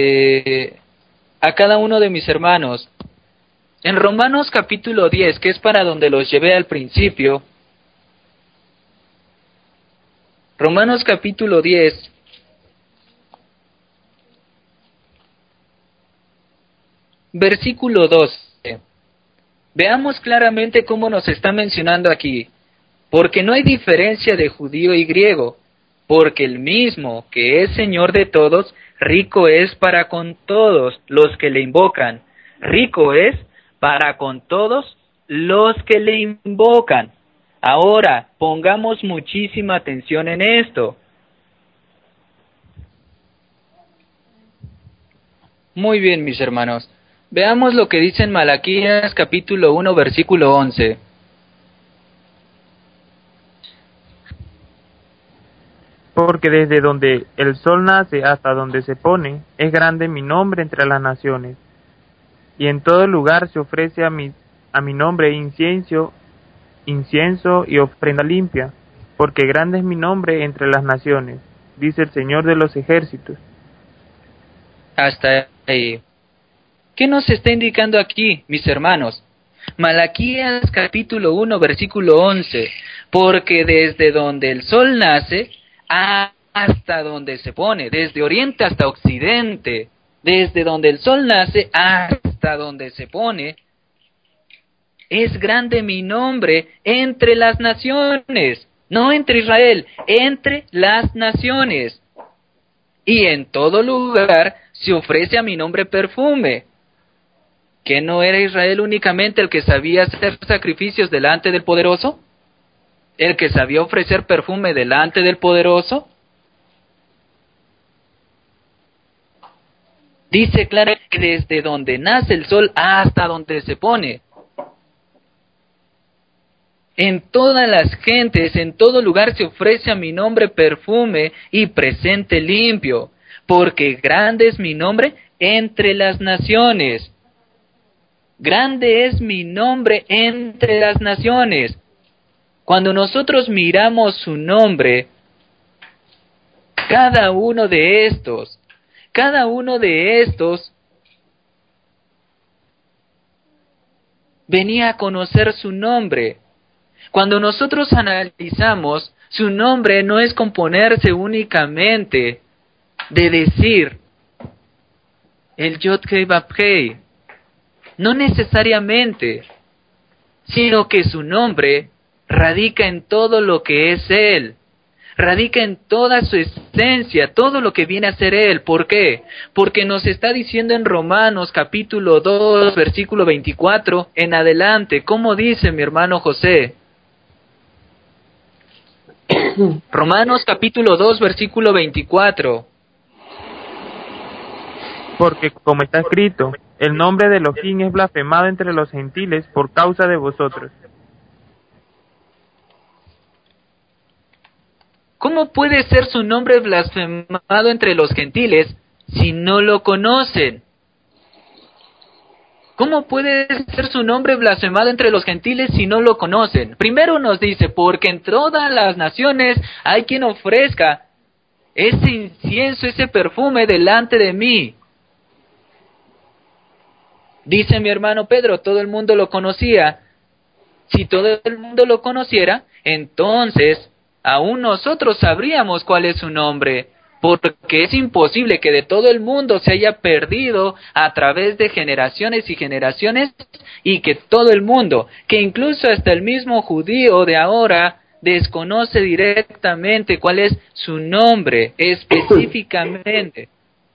a cada uno de mis hermanos. En Romanos capítulo 10, que es para donde los llevé al principio. Romanos capítulo 10. Versículo 12. Veamos claramente cómo nos está mencionando aquí. Porque no hay diferencia de judío y griego, porque el mismo que es Señor de todos, rico es para con todos los que le invocan. Rico es para con todos los que le invocan. Ahora, pongamos muchísima atención en esto. Muy bien, mis hermanos. Veamos lo que dice en Malaquías capítulo 1, versículo 11. Porque desde donde el sol nace hasta donde se pone, es grande mi nombre entre las naciones. Y en todo lugar se ofrece a mi nombre incienso y ofrenda limpia, porque grande es mi nombre entre las naciones, dice el Señor de los ejércitos. Hasta ahí. ¿Qué nos está indicando aquí, mis hermanos? Malaquías capítulo 1, versículo 11. Porque desde donde el sol nace hasta donde se pone, desde oriente hasta occidente, desde donde el sol nace hasta donde se pone, es grande mi nombre entre las naciones, no entre Israel, entre las naciones. Y en todo lugar se ofrece a mi nombre perfume. ¿Que no era Israel únicamente el que sabía hacer sacrificios delante del Poderoso? ¿El que sabía ofrecer perfume delante del Poderoso? Dice claro que desde donde nace el sol hasta donde se pone, en todas las gentes, en todo lugar se ofrece a mi nombre perfume y presente limpio, porque grande es mi nombre entre las naciones. Grande es mi nombre entre las naciones. Cuando nosotros miramos su nombre, cada uno de estos venía a conocer su nombre. Cuando nosotros analizamos, su nombre no es componerse únicamente de decir el Yod-Hei Vav-Hei, no necesariamente, sino que su nombre radica en todo lo que es Él, radica en toda su esencia, todo lo que viene a ser Él. ¿Por qué? Porque nos está diciendo en Romanos capítulo 2, versículo 24 en adelante. ¿Cómo dice mi hermano José? Romanos capítulo 2, versículo 24. Porque como está escrito, el nombre de Elohim es blasfemado entre los gentiles por causa de vosotros. ¿Cómo puede ser su nombre blasfemado entre los gentiles si no lo conocen? ¿Cómo puede ser su nombre blasfemado entre los gentiles si no lo conocen? Primero nos dice, porque en todas las naciones hay quien ofrezca ese incienso, ese perfume delante de mí. Dice mi hermano Pedro, todo el mundo lo conocía. Si todo el mundo lo conociera, entonces aún nosotros sabríamos cuál es su nombre, porque es imposible que de todo el mundo se haya perdido a través de generaciones y generaciones, y que todo el mundo, que incluso hasta el mismo judío de ahora, desconoce directamente cuál es su nombre específicamente.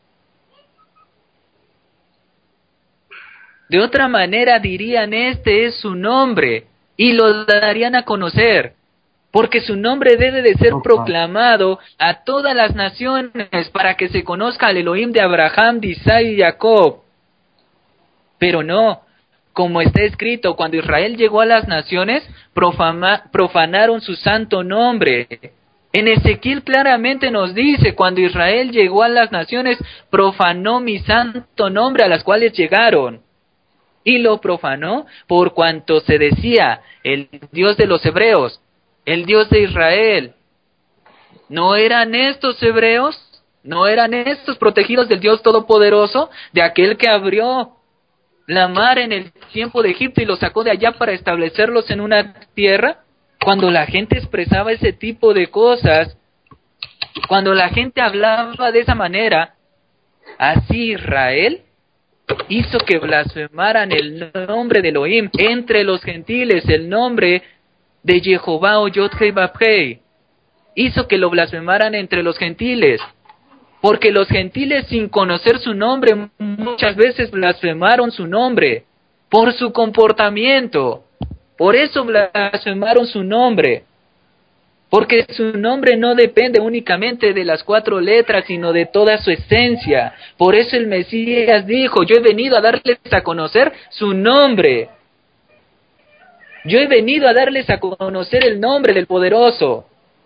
De otra manera dirían, este es su nombre, y lo darían a conocer, porque su nombre debe de ser proclamado a todas las naciones para que se conozca al Elohim de Abraham, de Isaac y Jacob. Pero no, como está escrito, cuando Israel llegó a las naciones, profanaron su santo nombre. En Ezequiel claramente nos dice, cuando Israel llegó a las naciones, profanó mi santo nombre a las cuales llegaron. Y lo profanó por cuanto se decía, el Dios de los hebreos, el Dios de Israel. ¿No eran estos hebreos? ¿No eran estos protegidos del Dios Todopoderoso? De aquel que abrió la mar en el tiempo de Egipto y los sacó de allá para establecerlos en una tierra. Cuando la gente expresaba ese tipo de cosas, cuando la gente hablaba de esa manera, así Israel hizo que blasfemaran el nombre de Elohim entre los gentiles, el nombre de Jehová o Yod-Hei Vav-Hei. Hizo que lo blasfemaran entre los gentiles, porque los gentiles, sin conocer su nombre, muchas veces blasfemaron su nombre por su comportamiento. Por eso blasfemaron su nombre, porque su nombre no depende únicamente de las 4 letras, sino de toda su esencia. Por eso el Mesías dijo, yo he venido a darles a conocer su nombre. Yo he venido a darles a conocer el nombre del Poderoso.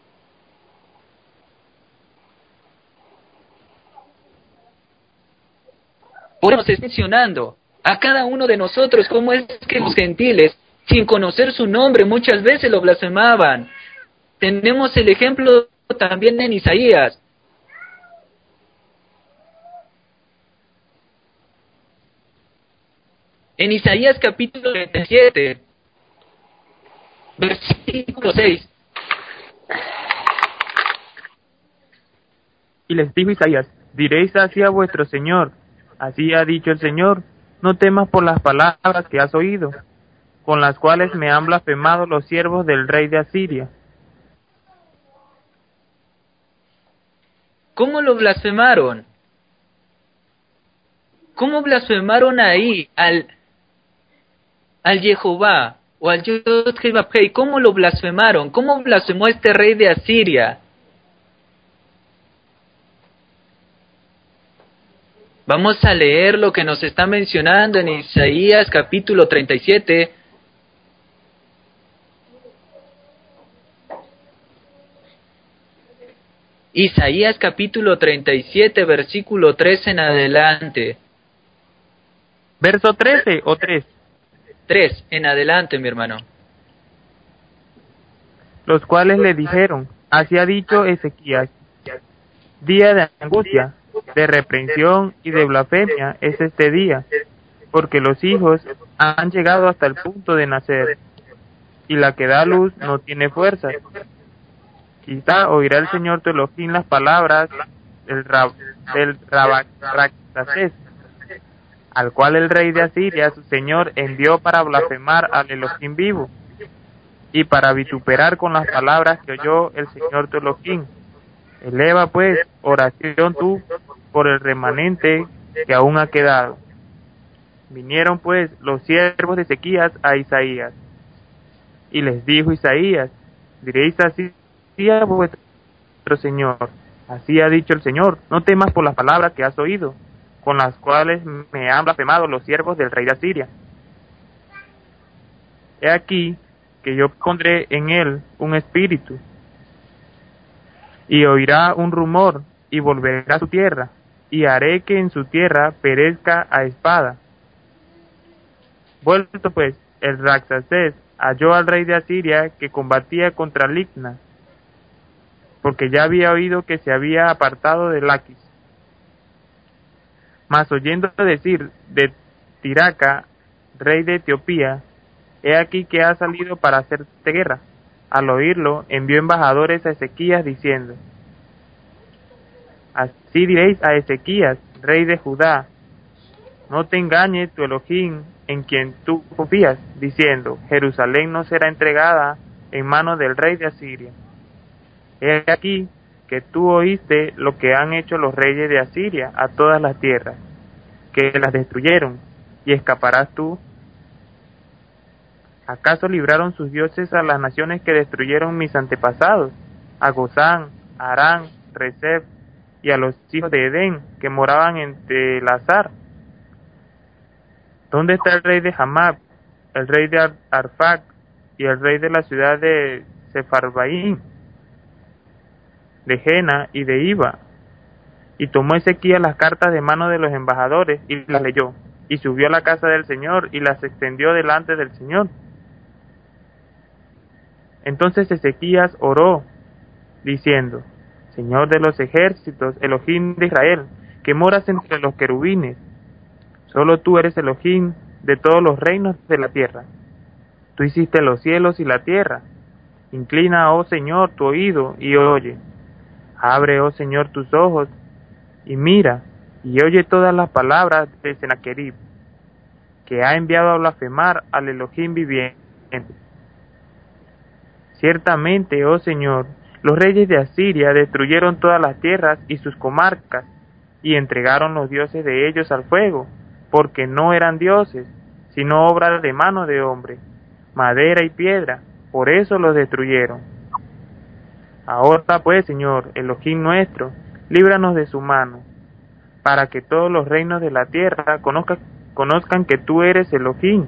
Por eso se está mencionando a cada uno de nosotros cómo es que los gentiles, sin conocer su nombre, muchas veces lo blasfemaban. Tenemos el ejemplo también en Isaías. En Isaías capítulo 37, versículo 6. Y les dijo Isaías, diréis así a vuestro Señor, así ha dicho el Señor, no temas por las palabras que has oído, con las cuales me han blasfemado los siervos del rey de Asiria. ¿Cómo lo blasfemaron? ¿Cómo blasfemaron ahí al Jehová o al Yod-Heh-Vah-Heh? ¿Cómo lo blasfemaron? ¿Cómo blasfemó este rey de Asiria? Vamos a leer lo que nos está mencionando en Isaías capítulo 37. Isaías capítulo 37, versículo 3 en adelante. ¿Verso 13 o 3? 3 en adelante, mi hermano. Los cuales le dijeron, así ha dicho Ezequías, día de angustia, de reprensión y de blasfemia es este día, porque los hijos han llegado hasta el punto de nacer, y la que da luz no tiene fuerzas. Quizá oirá el Señor tu Elohim las palabras del Rabsaces, al cual el rey de Asiria, su señor, envió para blasfemar al Elohim vivo, y para vituperar con las palabras que oyó el Señor tu Elohim. Eleva pues oración tú por el remanente que aún ha quedado. Vinieron pues los siervos de Ezequías a Isaías, y les dijo Isaías, diréis así a vuestro Señor, así ha dicho el Señor, no temas por las palabras que has oído, con las cuales me han blasfemado los siervos del rey de Asiria. He aquí que yo pondré en él un espíritu, y oirá un rumor, y volverá a su tierra, y haré que en su tierra perezca a espada. Vuelto pues el Rabsaces halló al rey de Asiria que combatía contra Libna, porque ya había oído que se había apartado de Laquis. Mas oyendo decir de Tiraca, rey de Etiopía, he aquí que ha salido para hacerte guerra. Al oírlo, envió embajadores a Ezequías diciendo, así diréis a Ezequías, rey de Judá, no te engañe tu Elohim en quien tú confías, diciendo, Jerusalén no será entregada en manos del rey de Asiria. He aquí que tú oíste lo que han hecho los reyes de Asiria a todas las tierras, que las destruyeron, y escaparás tú. ¿Acaso libraron sus dioses a las naciones que destruyeron mis antepasados, a Gozán, a Arán, Rezef, y a los hijos de Edén, que moraban en Telazar? ¿Dónde está el rey de Hamab, el rey de Arfac, y el rey de la ciudad de Sefarbaín, de Jena y de Iba? Y tomó Ezequías las cartas de mano de los embajadores y las leyó, y subió a la casa del Señor y las extendió delante del Señor. Entonces Ezequías oró, diciendo, Señor de los ejércitos, Elohim de Israel, que moras entre los querubines, solo tú eres Elohim de todos los reinos de la tierra. Tú hiciste los cielos y la tierra. Inclina, oh Señor, tu oído y oye. Abre, oh Señor, tus ojos y mira, y oye todas las palabras de Sennacherib, que ha enviado a blasfemar al Elohim viviente. Ciertamente, oh Señor, los reyes de Asiria destruyeron todas las tierras y sus comarcas, y entregaron los dioses de ellos al fuego, porque no eran dioses, sino obra de mano de hombre, madera y piedra, por eso los destruyeron. Ahora pues, Señor, Elohim nuestro, líbranos de su mano, para que todos los reinos de la tierra conozcan que tú eres Elohim.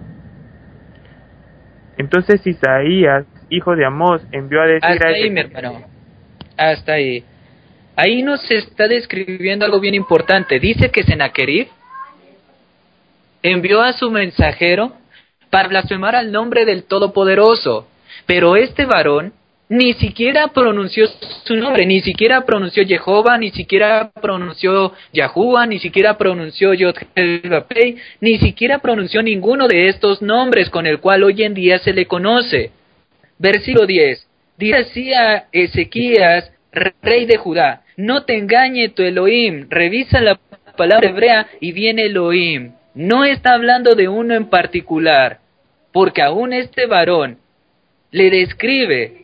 Entonces Isaías, hijo de Amós, envió a decir Hasta a ahí, mi hermano. Hasta ahí. Ahí nos está describiendo algo bien importante. Dice que Sennacherib envió a su mensajero para blasfemar al nombre del Todopoderoso. Pero este varón ni siquiera pronunció su nombre, ni siquiera pronunció Jehová, ni siquiera pronunció Yahuwah, ni siquiera pronunció Yod-Heh-Vah-Heh, ni siquiera pronunció ninguno de estos nombres con el cual hoy en día se le conoce. Versículo 10. Dice así a Ezequías, rey de Judá, no te engañe tu Elohim, revisa la palabra hebrea y viene Elohim. No está hablando de uno en particular, porque aún este varón le describe,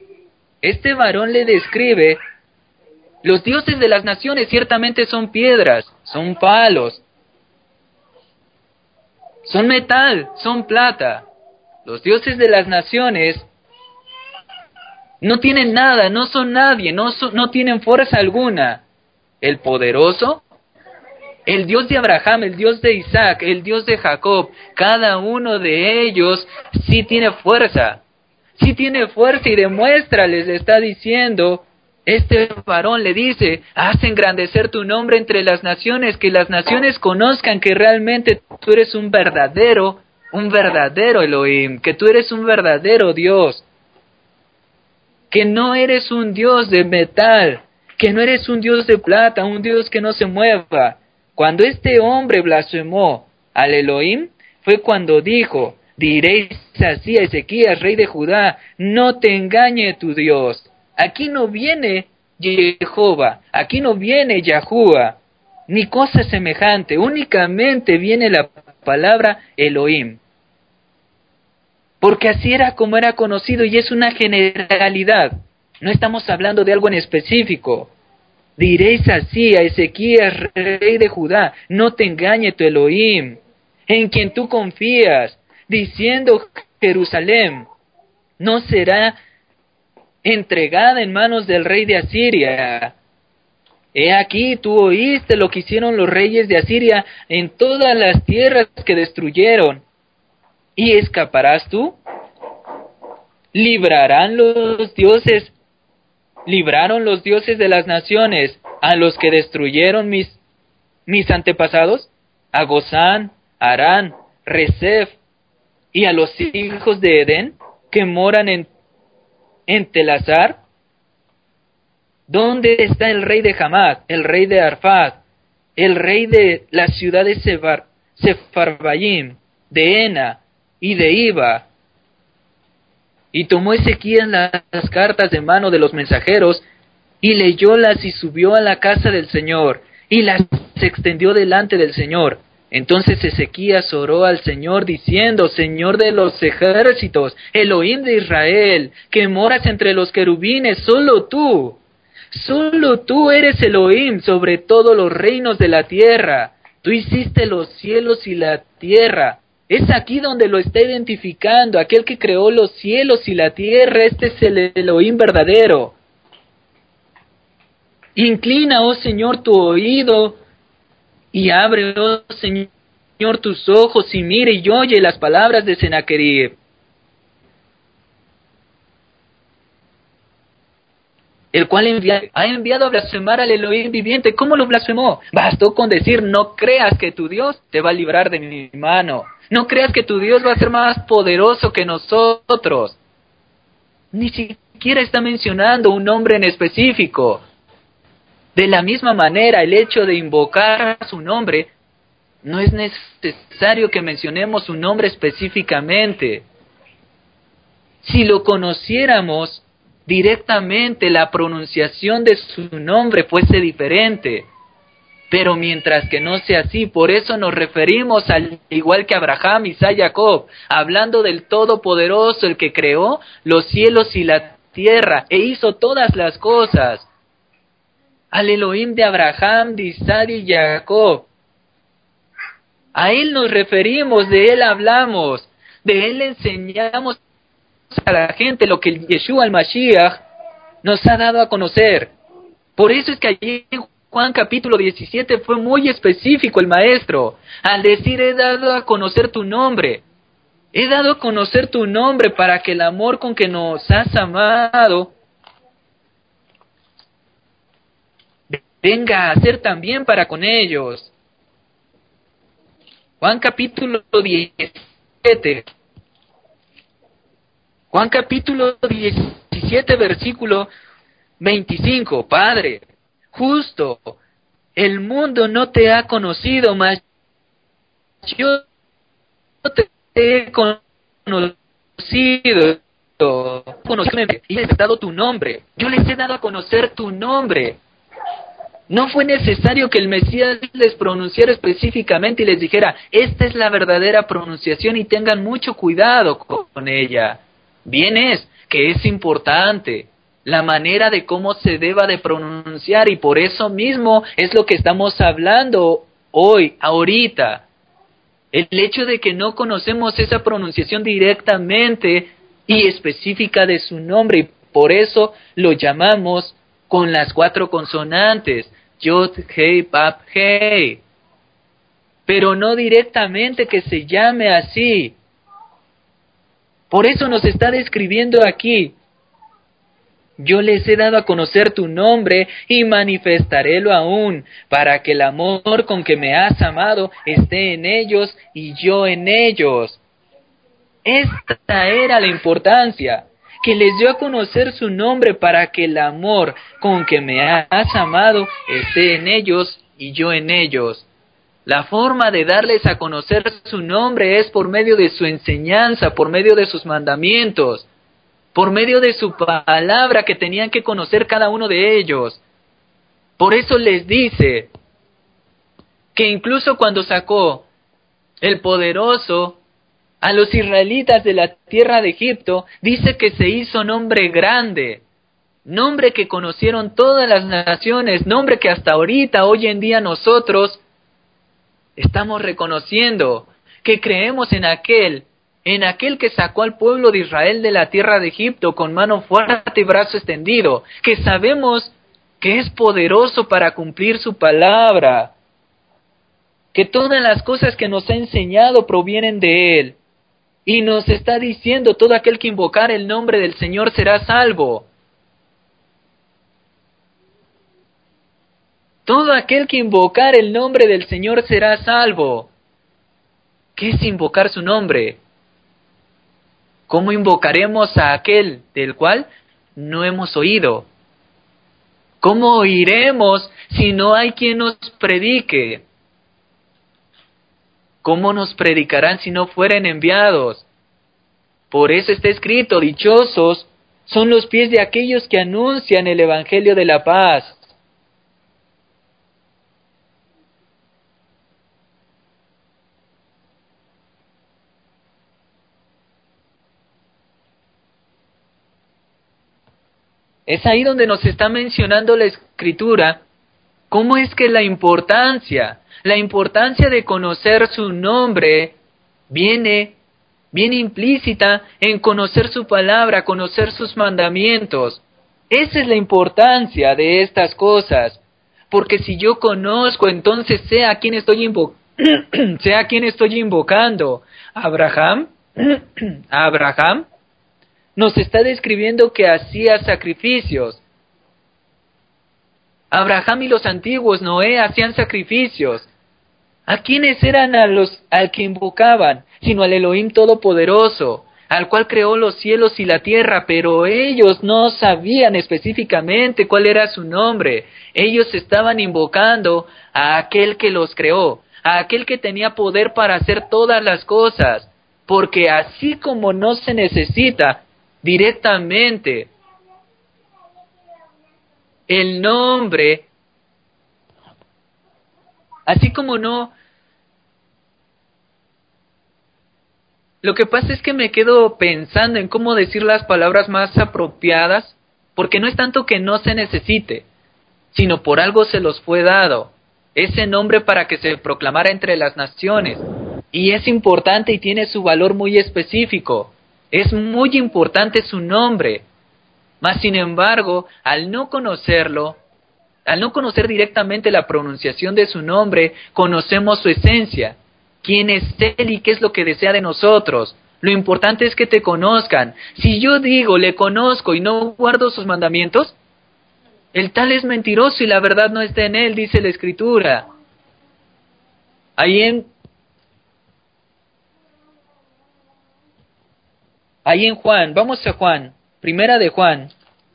los dioses de las naciones ciertamente son piedras, son palos, son metal, son plata. Los dioses de las naciones no tienen nada, no son nadie, no tienen fuerza alguna. El poderoso, el Dios de Abraham, el Dios de Isaac, el Dios de Jacob, cada uno de ellos sí tiene fuerza. Sí tiene fuerza y demuéstrales, le está diciendo, este varón le dice, haz engrandecer tu nombre entre las naciones, que las naciones conozcan que realmente tú eres un verdadero Elohim, que tú eres un verdadero Dios, que no eres un Dios de metal, que no eres un Dios de plata, un Dios que no se mueva. Cuando este hombre blasfemó al Elohim, fue cuando dijo, diréis así a Ezequías, rey de Judá, no te engañe tu Dios. Aquí no viene Jehová, aquí no viene Yahuwah, ni cosa semejante, únicamente viene la palabra Elohim. Porque así era como era conocido y es una generalidad. No estamos hablando de algo en específico. Diréis así a Ezequías, rey de Judá, no te engañe tu Elohim, en quien tú confías, diciendo Jerusalén no será entregada en manos del rey de Asiria. He aquí, tú oíste lo que hicieron los reyes de Asiria en todas las tierras que destruyeron. ¿Y escaparás tú? ¿Libraron los dioses de las naciones a los que destruyeron mis antepasados? A Gozán, Harán, Resef, y a los hijos de Edén que moran en Telazar. ¿Dónde está el rey de Hamad, el rey de Arfad, el rey de las ciudades Sefarbayim, de Ena y de Iba? Y tomó Ezequías las cartas de mano de los mensajeros, y leyólas y subió a la casa del Señor, y las extendió delante del Señor. Entonces Ezequías oró al Señor diciendo, Señor de los ejércitos, Elohim de Israel, que moras entre los querubines, solo tú eres Elohim sobre todos los reinos de la tierra. Tú hiciste los cielos y la tierra. Es aquí donde lo está identificando, aquel que creó los cielos y la tierra, este es el Elohim verdadero. Inclina, oh Señor, tu oído y abre, oh Señor, tus ojos y mire y oye las palabras de Sennacherib, el cual ha enviado a blasfemar al Elohim viviente. ¿Cómo lo blasfemó? Bastó con decir, no creas que tu Dios te va a librar de mi mano. No creas que tu Dios va a ser más poderoso que nosotros. Ni siquiera está mencionando un nombre en específico. De la misma manera, el hecho de invocar su nombre, no es necesario que mencionemos su nombre específicamente. Si lo conociéramos directamente, la pronunciación de su nombre fuese diferente. Pero mientras que no sea así, por eso nos referimos al igual que Abraham, Isaac, Jacob, hablando del Todopoderoso, el que creó los cielos y la tierra, e hizo todas las cosas. Al Elohim de Abraham, de Isaac y Jacob. A Él nos referimos, de Él hablamos, de Él enseñamos a la gente lo que Yeshua el Mashiach nos ha dado a conocer. Por eso es que allí en Juan capítulo 17 fue muy específico el maestro, al decir, he dado a conocer tu nombre. He dado a conocer tu nombre para que el amor con que nos has amado venga a ser también para con ellos. Juan capítulo 17. Juan capítulo 17, versículo 25. Padre, justo, el mundo no te ha conocido, mas yo te he conocido. Y les he dado tu nombre. Yo les he dado a conocer tu nombre. No fue necesario que el Mesías les pronunciara específicamente y les dijera, esta es la verdadera pronunciación y tengan mucho cuidado con ella. Bien es que es importante la manera de cómo se deba de pronunciar y por eso mismo es lo que estamos hablando hoy, ahorita. El hecho de que no conocemos esa pronunciación directamente y específica de su nombre, y por eso lo llamamos con las 4 consonantes, Yod, Hei, Bab, Hei. Pero no directamente que se llame así. Por eso nos está describiendo aquí. Yo les he dado a conocer tu nombre y manifestarélo aún, para que el amor con que me has amado esté en ellos y yo en ellos. Esta era la importancia, que les dio a conocer su nombre para que el amor con que me has amado esté en ellos y yo en ellos. La forma de darles a conocer su nombre es por medio de su enseñanza, por medio de sus mandamientos, por medio de su palabra que tenían que conocer cada uno de ellos. Por eso les dice que incluso cuando sacó el poderoso a los israelitas de la tierra de Egipto, dice que se hizo nombre grande, nombre que conocieron todas las naciones, nombre que hasta ahorita, hoy en día nosotros estamos reconociendo, que creemos en aquel que sacó al pueblo de Israel de la tierra de Egipto con mano fuerte y brazo extendido, que sabemos que es poderoso para cumplir su palabra, que todas las cosas que nos ha enseñado provienen de Él, y nos está diciendo, todo aquel que invocar el nombre del Señor será salvo. Todo aquel que invocar el nombre del Señor será salvo. ¿Qué es invocar su nombre? ¿Cómo invocaremos a aquel del cual no hemos oído? ¿Cómo oiremos si no hay quien nos predique? ¿Cómo nos predicarán si no fueren enviados? Por eso está escrito, dichosos son los pies de aquellos que anuncian el Evangelio de la paz. Es ahí donde nos está mencionando la Escritura, cómo es que la importancia de conocer su nombre viene implícita en conocer su palabra, conocer sus mandamientos. Esa es la importancia de estas cosas, porque si yo conozco, entonces sé a quién estoy invocando. Abraham nos está describiendo que hacía sacrificios. Abraham y los antiguos, Noé, hacían sacrificios. ¿A quiénes eran al que invocaban? Sino al Elohim Todopoderoso, al cual creó los cielos y la tierra, pero ellos no sabían específicamente cuál era su nombre. Ellos estaban invocando a aquel que los creó, a aquel que tenía poder para hacer todas las cosas, porque así como no se necesita directamente el nombre, así como no. Lo que pasa es que me quedo pensando en cómo decir las palabras más apropiadas, porque no es tanto que no se necesite, sino por algo se los fue dado, ese nombre para que se proclamara entre las naciones, y es importante y tiene su valor muy específico, es muy importante su nombre, mas sin embargo, al no conocer directamente la pronunciación de su nombre, conocemos su esencia, quién es Él y qué es lo que desea de nosotros. Lo importante es que te conozcan. Si yo digo, le conozco y no guardo sus mandamientos, el tal es mentiroso y la verdad no está en él, dice la Escritura. Ahí en Juan, vamos a Juan, primera de Juan.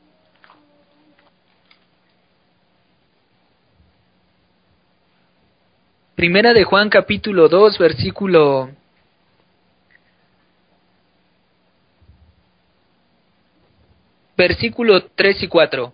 Primera de Juan capítulo 2, versículo 3 y 4.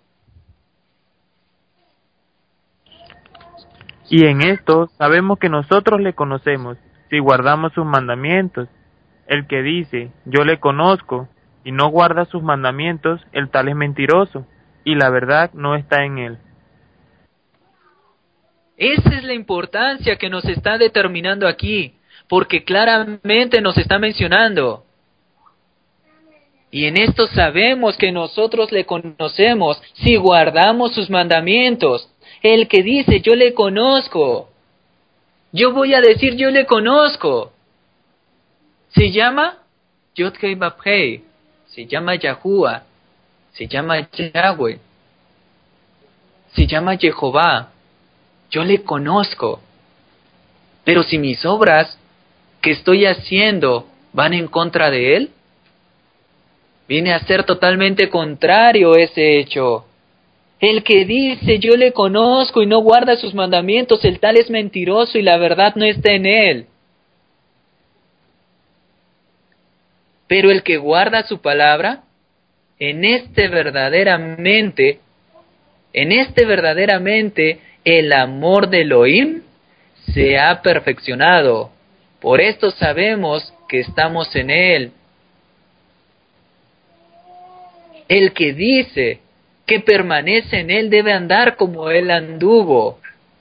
Y en esto sabemos que nosotros le conocemos, si guardamos sus mandamientos. El que dice, yo le conozco, y no guarda sus mandamientos, el tal es mentiroso, y la verdad no está en él. Esa es la importancia que nos está determinando aquí, porque claramente nos está mencionando. Y en esto sabemos que nosotros le conocemos si guardamos sus mandamientos. El que dice, yo le conozco. Yo voy a decir, yo le conozco. Se llama Yod-Hei Vav-Hei. Se llama Yahuwah. Se llama Yahweh. Se llama Jehová. Yo le conozco. Pero si mis obras que estoy haciendo van en contra de él, viene a ser totalmente contrario ese hecho. El que dice yo le conozco y no guarda sus mandamientos, el tal es mentiroso y la verdad no está en él. Pero el que guarda su palabra, en este verdaderamente el amor de Elohim se ha perfeccionado. Por esto sabemos que estamos en él. El que dice que permanece en él debe andar como él anduvo.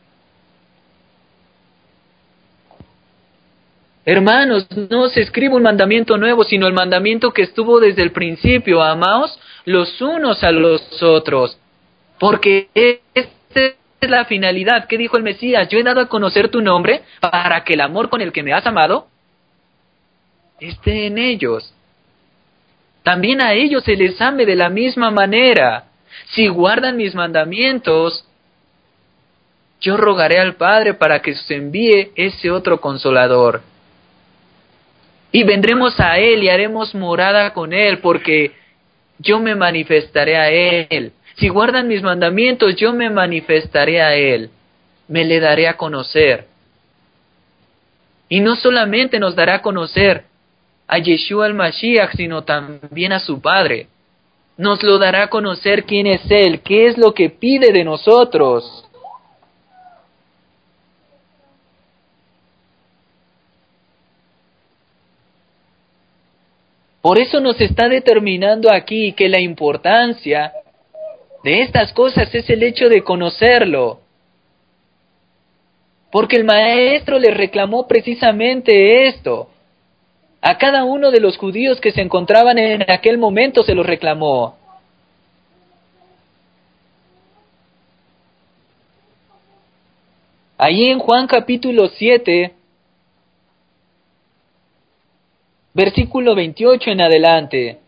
Hermanos, no se escribe un mandamiento nuevo, sino el mandamiento que estuvo desde el principio. Amaos los unos a los otros. Porque esta es la finalidad. ¿Qué dijo el Mesías? Yo he dado a conocer tu nombre para que el amor con el que me has amado esté en ellos. También a ellos se les ame de la misma manera. Si guardan mis mandamientos, yo rogaré al Padre para que os envíe ese otro consolador. Y vendremos a Él y haremos morada con Él, porque yo me manifestaré a Él. Si guardan mis mandamientos, yo me manifestaré a Él. Me le daré a conocer. Y no solamente nos dará a conocer a Yeshua el Mashiach, sino también a su Padre. Nos lo dará a conocer quién es Él, qué es lo que pide de nosotros. Por eso nos está determinando aquí que la importancia de estas cosas es el hecho de conocerlo. Porque el maestro les reclamó precisamente esto. A cada uno de los judíos que se encontraban en aquel momento se los reclamó. Allí en Juan capítulo 7, versículo 28 en adelante.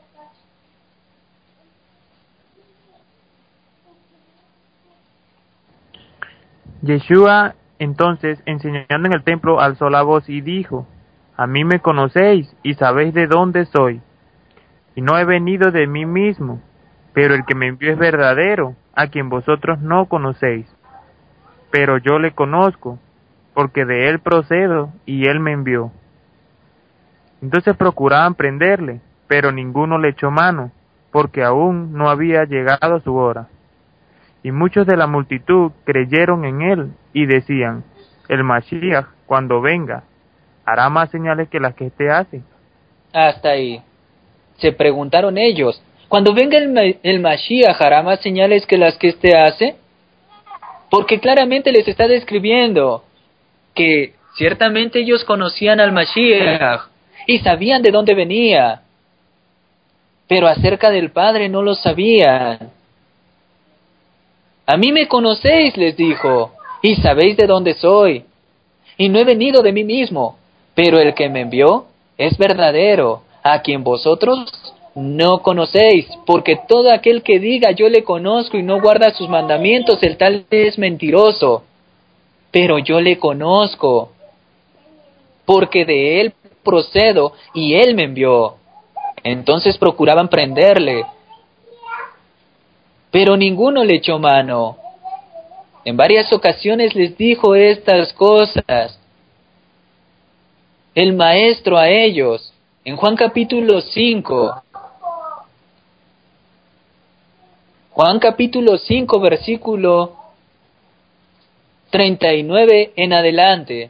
Yeshua, entonces, enseñando en el templo, alzó la voz y dijo: A mí me conocéis y sabéis de dónde soy, y no he venido de mí mismo, pero el que me envió es verdadero, a quien vosotros no conocéis. Pero yo le conozco, porque de él procedo y él me envió. Entonces procuraban prenderle, pero ninguno le echó mano, porque aún no había llegado su hora. Y muchos de la multitud creyeron en él y decían: el Mashiach, cuando venga, hará más señales que las que éste hace. Hasta ahí. Se preguntaron ellos: ¿cuando venga el Mashiach hará más señales que las que éste hace? Porque claramente les está describiendo que ciertamente ellos conocían al Mashiach y sabían de dónde venía, pero acerca del Padre no lo sabían. A mí me conocéis, les dijo, y sabéis de dónde soy, y no he venido de mí mismo, pero el que me envió es verdadero, a quien vosotros no conocéis, porque todo aquel que diga yo le conozco y no guarda sus mandamientos, el tal es mentiroso. Pero yo le conozco, porque de él procedo y él me envió. Entonces procuraban prenderle, pero ninguno le echó mano. En varias ocasiones les dijo estas cosas el maestro a ellos, en Juan capítulo 5. Juan capítulo 5, versículo 39 en adelante.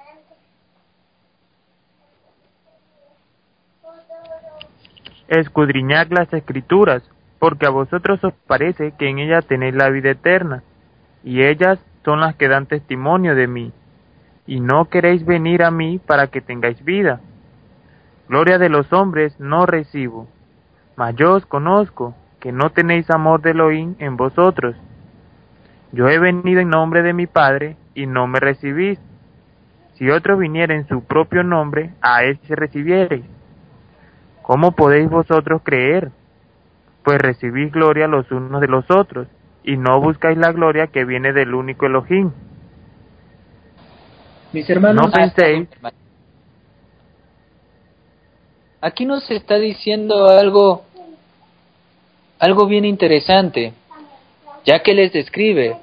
Escudriñad las Escrituras, porque a vosotros os parece que en ellas tenéis la vida eterna, y ellas son las que dan testimonio de mí. y no queréis venir a mí para que tengáis vida. Gloria de los hombres no recibo, mas yo os conozco, que no tenéis amor de Elohim en vosotros. Yo he venido en nombre de mi Padre, y no me recibís. Si otro viniera en su propio nombre, a él se recibiereis. ¿Cómo podéis vosotros creer? Pues recibís gloria los unos de los otros, y no buscáis la gloria que viene del único Elohim. Mis hermanos, No penséis. Aquí nos está diciendo algo bien interesante, ya que les describe.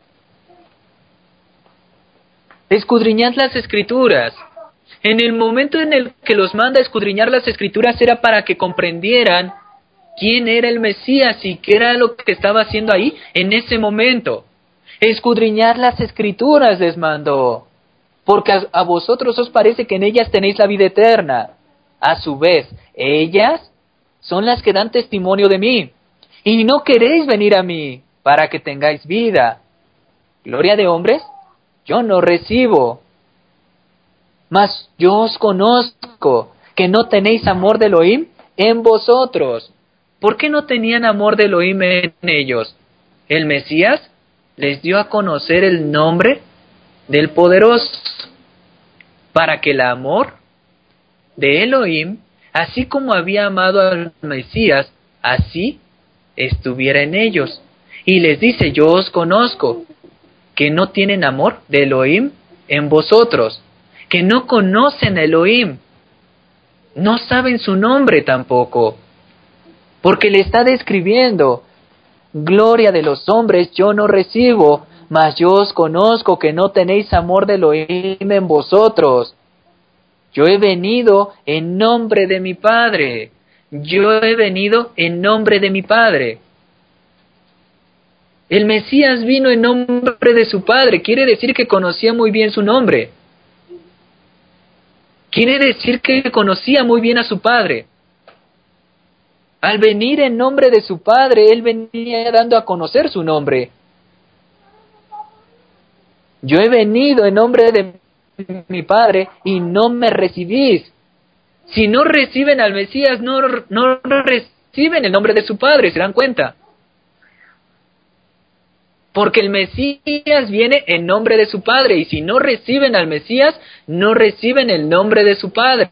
Escudriñad las Escrituras. En el momento en el que los manda a escudriñar las Escrituras era para que comprendieran quién era el Mesías y qué era lo que estaba haciendo ahí en ese momento. Escudriñad las Escrituras les mandó, porque a vosotros os parece que en ellas tenéis la vida eterna. A su vez, ellas son las que dan testimonio de mí, y no queréis venir a mí para que tengáis vida. Gloria de hombres, yo no recibo. Mas yo os conozco, que no tenéis amor de Elohim en vosotros. ¿Por qué no tenían amor de Elohim en ellos? El Mesías les dio a conocer el nombre del poderoso, para que el amor de Elohim, así como había amado al Mesías, así estuviera en ellos. Y les dice, yo os conozco, que no tienen amor de Elohim en vosotros, que no conocen a Elohim, no saben su nombre tampoco, porque le está describiendo, gloria de los hombres yo no recibo, mas yo os conozco que no tenéis amor de Elohim en vosotros. Yo he venido en nombre de mi Padre. Yo he venido en nombre de mi Padre. El Mesías vino en nombre de su Padre. Quiere decir que conocía muy bien su nombre. Quiere decir que conocía muy bien a su Padre. Al venir en nombre de su Padre, Él venía dando a conocer su nombre. Yo he venido en nombre de mi Padre y no me recibís. Si no reciben al Mesías, no reciben el nombre de su Padre, ¿se dan cuenta? Porque el Mesías viene en nombre de su Padre, y si no reciben al Mesías, no reciben el nombre de su Padre.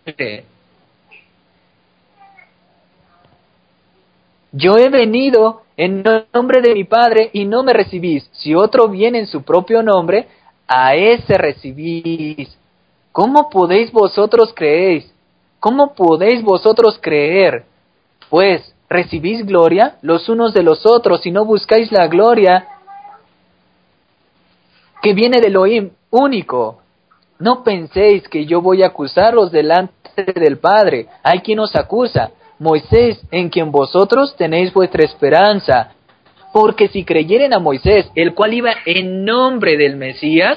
Yo he venido en nombre de mi Padre y no me recibís. Si otro viene en su propio nombre, a ese recibís. ¿Cómo podéis vosotros creer? ¿Cómo podéis vosotros creer? Pues recibís gloria los unos de los otros y no buscáis la gloria que viene del Elohim único. No penséis que yo voy a acusaros delante del Padre. Hay quien os acusa, Moisés, en quien vosotros tenéis vuestra esperanza. Porque si creyeren a Moisés, el cual iba en nombre del Mesías,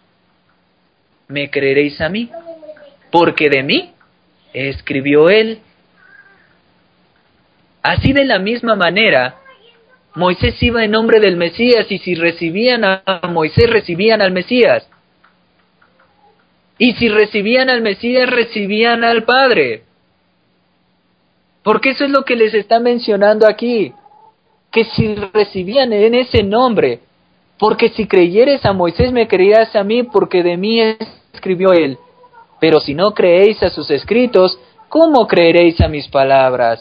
me creeréis a mí, porque de mí escribió él. Así de la misma manera, Moisés iba en nombre del Mesías, y si recibían a Moisés, recibían al Mesías. Y si recibían al Mesías, recibían al Padre. Porque eso es lo que les está mencionando aquí. Que si recibían en ese nombre, porque si creyeres a Moisés, me creerás a mí, porque de mí escribió él. Pero si no creéis a sus escritos, ¿cómo creeréis a mis palabras?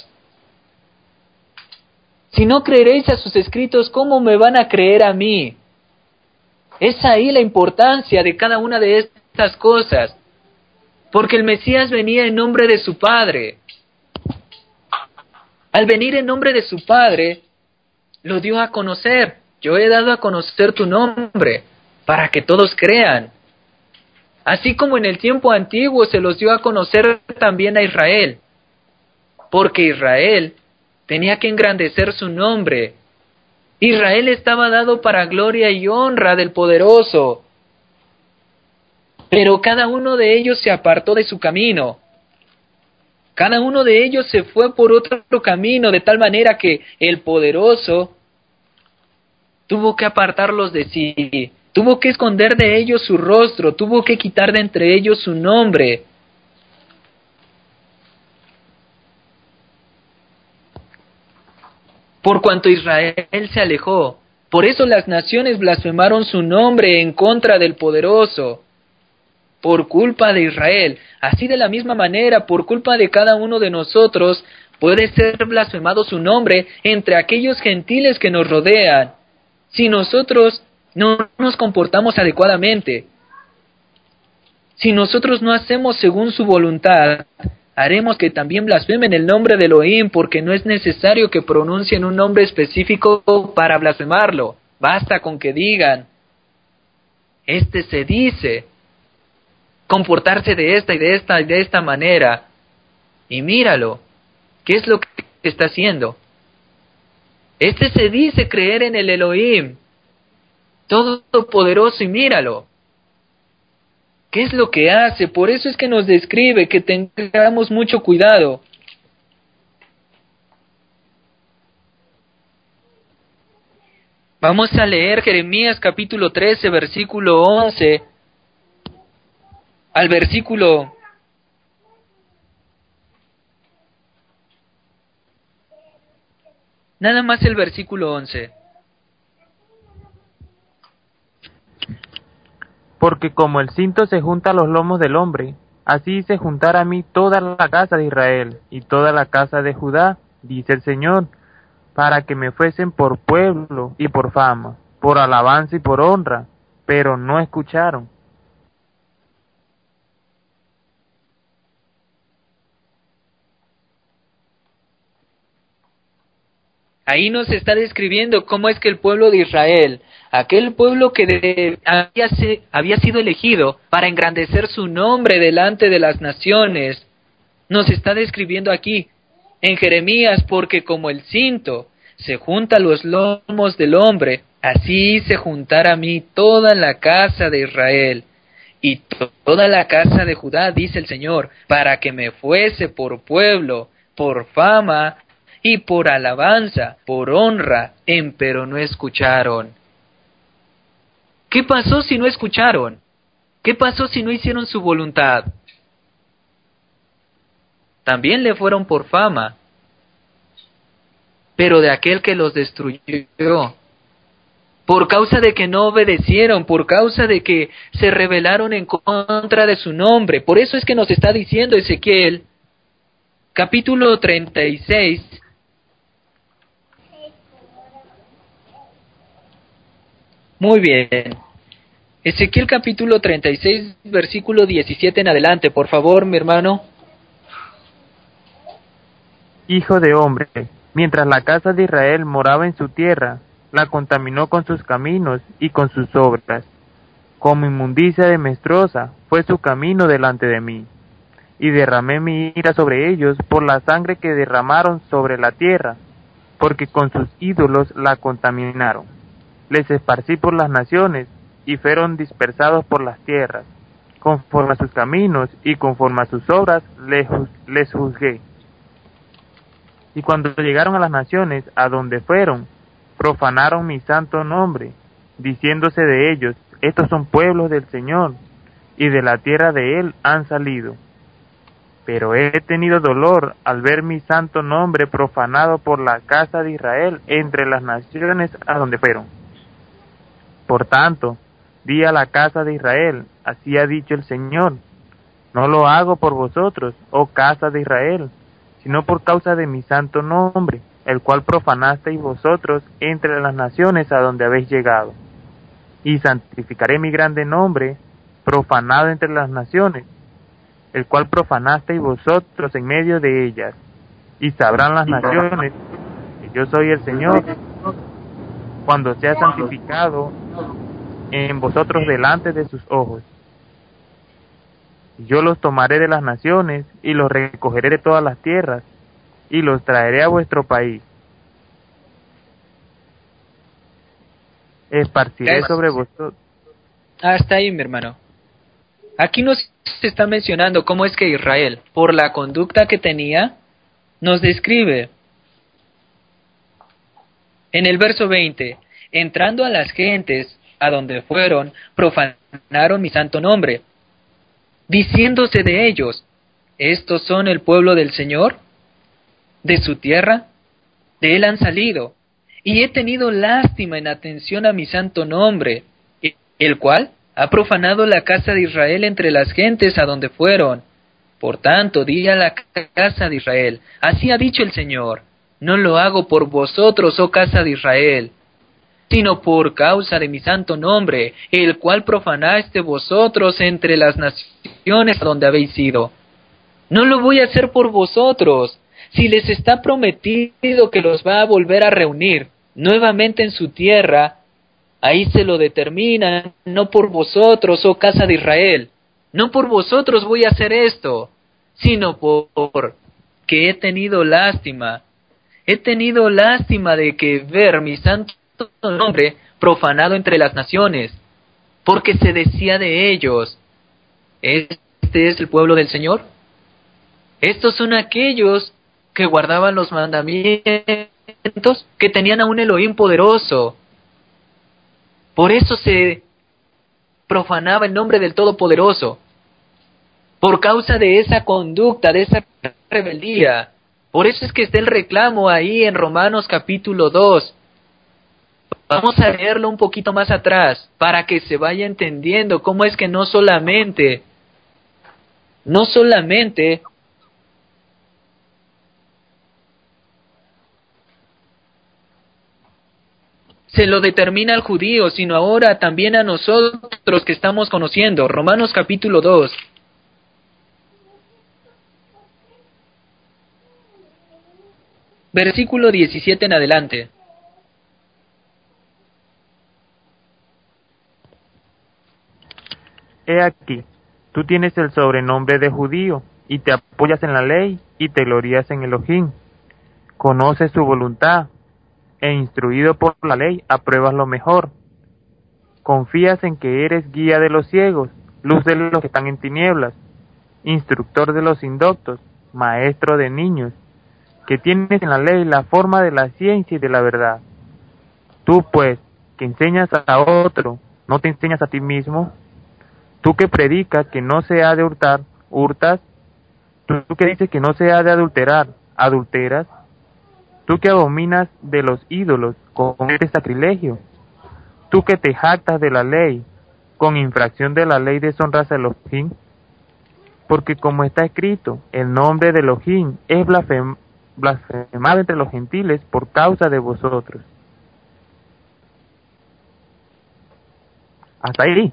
Si no creeréis a sus escritos, ¿cómo me van a creer a mí? Es ahí la importancia de cada una de estas cosas. Porque el Mesías venía en nombre de su Padre. Al venir en nombre de su Padre, lo dio a conocer. Yo he dado a conocer tu nombre, para que todos crean. Así como en el tiempo antiguo se los dio a conocer también a Israel. Porque Israel tenía que engrandecer su nombre. Israel estaba dado para gloria y honra del Poderoso. Pero cada uno de ellos se apartó de su camino. Cada uno de ellos se fue por otro camino, de tal manera que el Poderoso tuvo que apartarlos de sí, Tuvo que esconder de ellos su rostro, tuvo que quitar de entre ellos su nombre. Por cuanto Israel se alejó, por eso las naciones blasfemaron su nombre en contra del poderoso. Por culpa de Israel, así de la misma manera, por culpa de cada uno de nosotros, puede ser blasfemado su nombre entre aquellos gentiles que nos rodean, si nosotros no nos comportamos adecuadamente. Si nosotros no hacemos según su voluntad, haremos que también blasfemen el nombre de Elohim, porque no es necesario que pronuncien un nombre específico para blasfemarlo. Basta con que digan, este se dice, comportarse de esta y de esta y de esta manera. Y míralo, ¿qué es lo que está haciendo? Este se dice creer en el Elohim Todopoderoso, y míralo. ¿Qué es lo que hace? Por eso es que nos describe que tengamos mucho cuidado. Vamos a leer Jeremías capítulo 13, versículo 11 al versículo nada más el versículo 11. Porque como el cinto se junta a los lomos del hombre, así se juntará a mí toda la casa de Israel y toda la casa de Judá, dice el Señor, para que me fuesen por pueblo y por fama, por alabanza y por honra, pero no escucharon. Ahí nos está describiendo cómo es que el pueblo de Israel, aquel pueblo que había sido elegido para engrandecer su nombre delante de las naciones, nos está describiendo aquí en Jeremías, porque como el cinto se junta a los lomos del hombre, así se juntará a mí toda la casa de Israel y toda la casa de Judá, dice el Señor, para que me fuese por pueblo, por fama y por alabanza, por honra, empero no escucharon. ¿Qué pasó si no escucharon? ¿Qué pasó si no hicieron su voluntad? También le fueron por fama, pero de aquel que los destruyó, por causa de que no obedecieron, por causa de que se rebelaron en contra de su nombre. Por eso es que nos está diciendo Ezequiel, capítulo 36, muy bien, Ezequiel capítulo 36, versículo 17 en adelante, por favor, mi hermano. Hijo de hombre, mientras la casa de Israel moraba en su tierra, la contaminó con sus caminos y con sus obras. Como inmundicia de menstruosa fue su camino delante de mí, y derramé mi ira sobre ellos por la sangre que derramaron sobre la tierra, porque con sus ídolos la contaminaron. Les esparcí por las naciones, y fueron dispersados por las tierras. Conforme a sus caminos y conforme a sus obras les juzgué. Y cuando llegaron a las naciones a donde fueron, profanaron mi santo nombre, diciéndose de ellos, estos son pueblos del Señor, y de la tierra de Él han salido. Pero he tenido dolor al ver mi santo nombre profanado por la casa de Israel entre las naciones a donde fueron. Por tanto, di a la casa de Israel, así ha dicho el Señor, no lo hago por vosotros, oh casa de Israel, sino por causa de mi santo nombre, el cual profanasteis vosotros entre las naciones a donde habéis llegado. Y santificaré mi grande nombre, profanado entre las naciones, el cual profanasteis vosotros en medio de ellas. Y sabrán las naciones que yo soy el Señor, cuando sea santificado en vosotros delante de sus ojos. Yo los tomaré de las naciones y los recogeré de todas las tierras y los traeré a vuestro país. Esparciré sobre vosotros. Hasta ahí, mi hermano. Aquí nos está mencionando cómo es que Israel, por la conducta que tenía, nos describe en el verso 20, entrando a las gentes, a donde fueron, profanaron mi santo nombre, diciéndose de ellos, ¿estos son el pueblo del Señor? ¿De su tierra? De él han salido, y he tenido lástima en atención a mi santo nombre, el cual ha profanado la casa de Israel entre las gentes a donde fueron. Por tanto, di a la casa de Israel, así ha dicho el Señor, no lo hago por vosotros, oh casa de Israel, sino por causa de mi santo nombre, el cual profanaste vosotros entre las naciones a donde habéis ido. No lo voy a hacer por vosotros, si les está prometido que los va a volver a reunir nuevamente en su tierra, ahí se lo determinan, no por vosotros, oh casa de Israel, no por vosotros voy a hacer esto, sino por que he tenido lástima de que ver mi santo nombre profanado entre las naciones, porque se decía de ellos, ¿este es el pueblo del Señor? Estos son aquellos que guardaban los mandamientos, que tenían a un Elohim poderoso. Por eso se profanaba el nombre del Todopoderoso, por causa de esa conducta, de esa rebeldía. Por eso es que está el reclamo ahí en Romanos capítulo 2. Vamos a leerlo un poquito más atrás, para que se vaya entendiendo cómo es que no solamente se lo determina al judío, sino ahora también a nosotros que estamos conociendo. Romanos capítulo 2. Versículo 17 en adelante. He aquí, tú tienes el sobrenombre de judío, y te apoyas en la ley, y te glorías en Elohim. Conoces su voluntad, e instruido por la ley, apruebas lo mejor. Confías en que eres guía de los ciegos, luz de los que están en tinieblas, instructor de los indoctos, maestro de niños, que tienes en la ley la forma de la ciencia y de la verdad. Tú, pues, que enseñas a otro, ¿no te enseñas a ti mismo? Tú que predicas que no se ha de hurtar, hurtas. Tú que dices que no se ha de adulterar, adulteras. Tú que abominas de los ídolos, cometes sacrilegio. Tú que te jactas de la ley, con infracción de la ley deshonras a Elohim. Porque como está escrito, el nombre de Elohim es blasfemado entre los gentiles por causa de vosotros. Hasta ahí.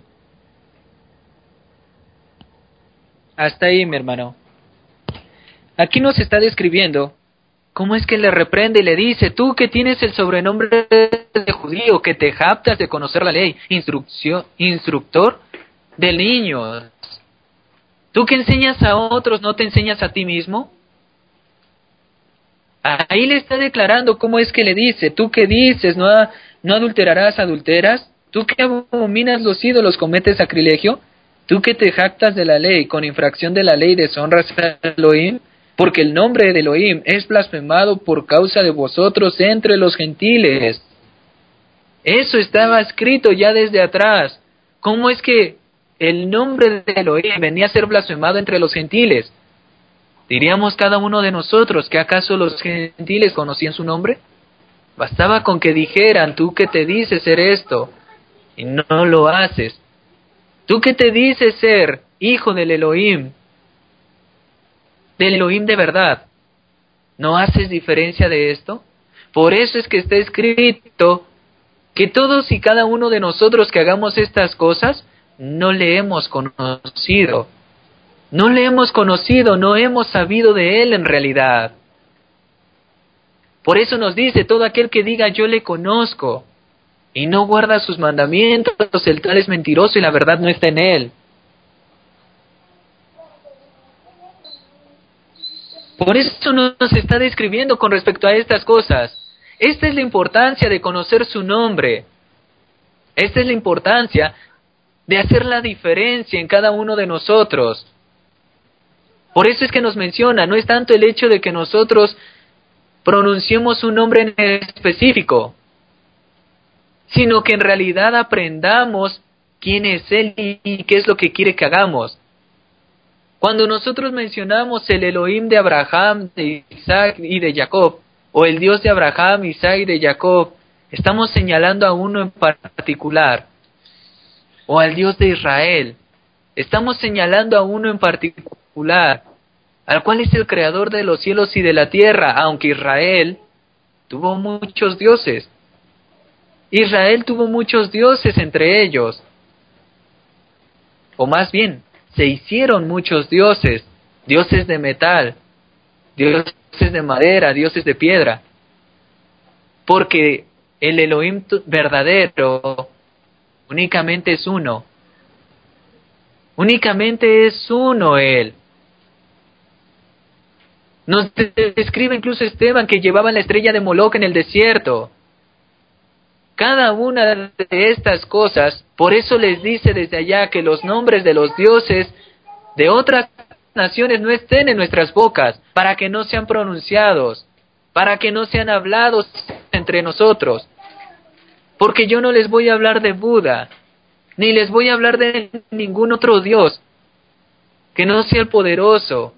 Hasta ahí, mi hermano. Aquí nos está describiendo cómo es que le reprende y le dice, tú que tienes el sobrenombre de judío, que te jactas de conocer la ley, instructor de niños. Tú que enseñas a otros, ¿no te enseñas a ti mismo? Ahí le está declarando cómo es que le dice, tú que dices, no adulterarás, adulteras. Tú que abominas los ídolos, cometes sacrilegio. Tú que te jactas de la ley, con infracción de la ley deshonras a Elohim, porque el nombre de Elohim es blasfemado por causa de vosotros entre los gentiles. Eso estaba escrito ya desde atrás. ¿Cómo es que el nombre de Elohim venía a ser blasfemado entre los gentiles? ¿Diríamos cada uno de nosotros que acaso los gentiles conocían su nombre? Bastaba con que dijeran, tú que te dices ser esto, y no lo haces. Tú que te dices ser hijo del Elohim de verdad, ¿no haces diferencia de esto? Por eso es que está escrito que todos y cada uno de nosotros que hagamos estas cosas, no le hemos conocido. No le hemos conocido, no hemos sabido de él en realidad. Por eso nos dice, todo aquel que diga yo le conozco y no guarda sus mandamientos, el tal es mentiroso y la verdad no está en él. Por eso nos está describiendo con respecto a estas cosas. Esta es la importancia de conocer su nombre. Esta es la importancia de hacer la diferencia en cada uno de nosotros. Por eso es que nos menciona, no es tanto el hecho de que nosotros pronunciemos un nombre en específico, sino que en realidad aprendamos quién es Él y qué es lo que quiere que hagamos. Cuando nosotros mencionamos el Elohim de Abraham, de Isaac y de Jacob, o el Dios de Abraham, Isaac y de Jacob, estamos señalando a uno en particular, o al Dios de Israel. Estamos señalando a uno en particular, al cual es el creador de los cielos y de la tierra, aunque Israel tuvo muchos dioses. Israel tuvo muchos dioses entre ellos. O más bien, se hicieron muchos dioses, dioses de metal, dioses de madera, dioses de piedra. Porque el Elohim verdadero únicamente es uno. Únicamente es uno Él. Nos describe incluso Esteban que llevaban la estrella de Moloc en el desierto. Cada una de estas cosas, por eso les dice desde allá que los nombres de los dioses de otras naciones no estén en nuestras bocas, para que no sean pronunciados, para que no sean hablados entre nosotros. Porque yo no les voy a hablar de Buda, ni les voy a hablar de ningún otro Dios que no sea el poderoso.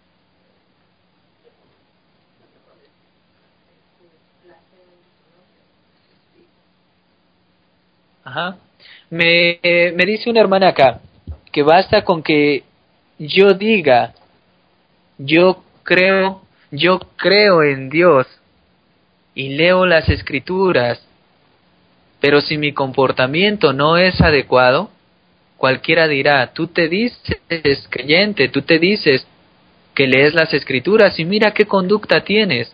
Ajá. Me dice una hermana acá que basta con que yo diga, yo creo en Dios y leo las escrituras, pero si mi comportamiento no es adecuado, cualquiera dirá, tú te dices creyente, tú te dices que lees las escrituras y mira qué conducta tienes.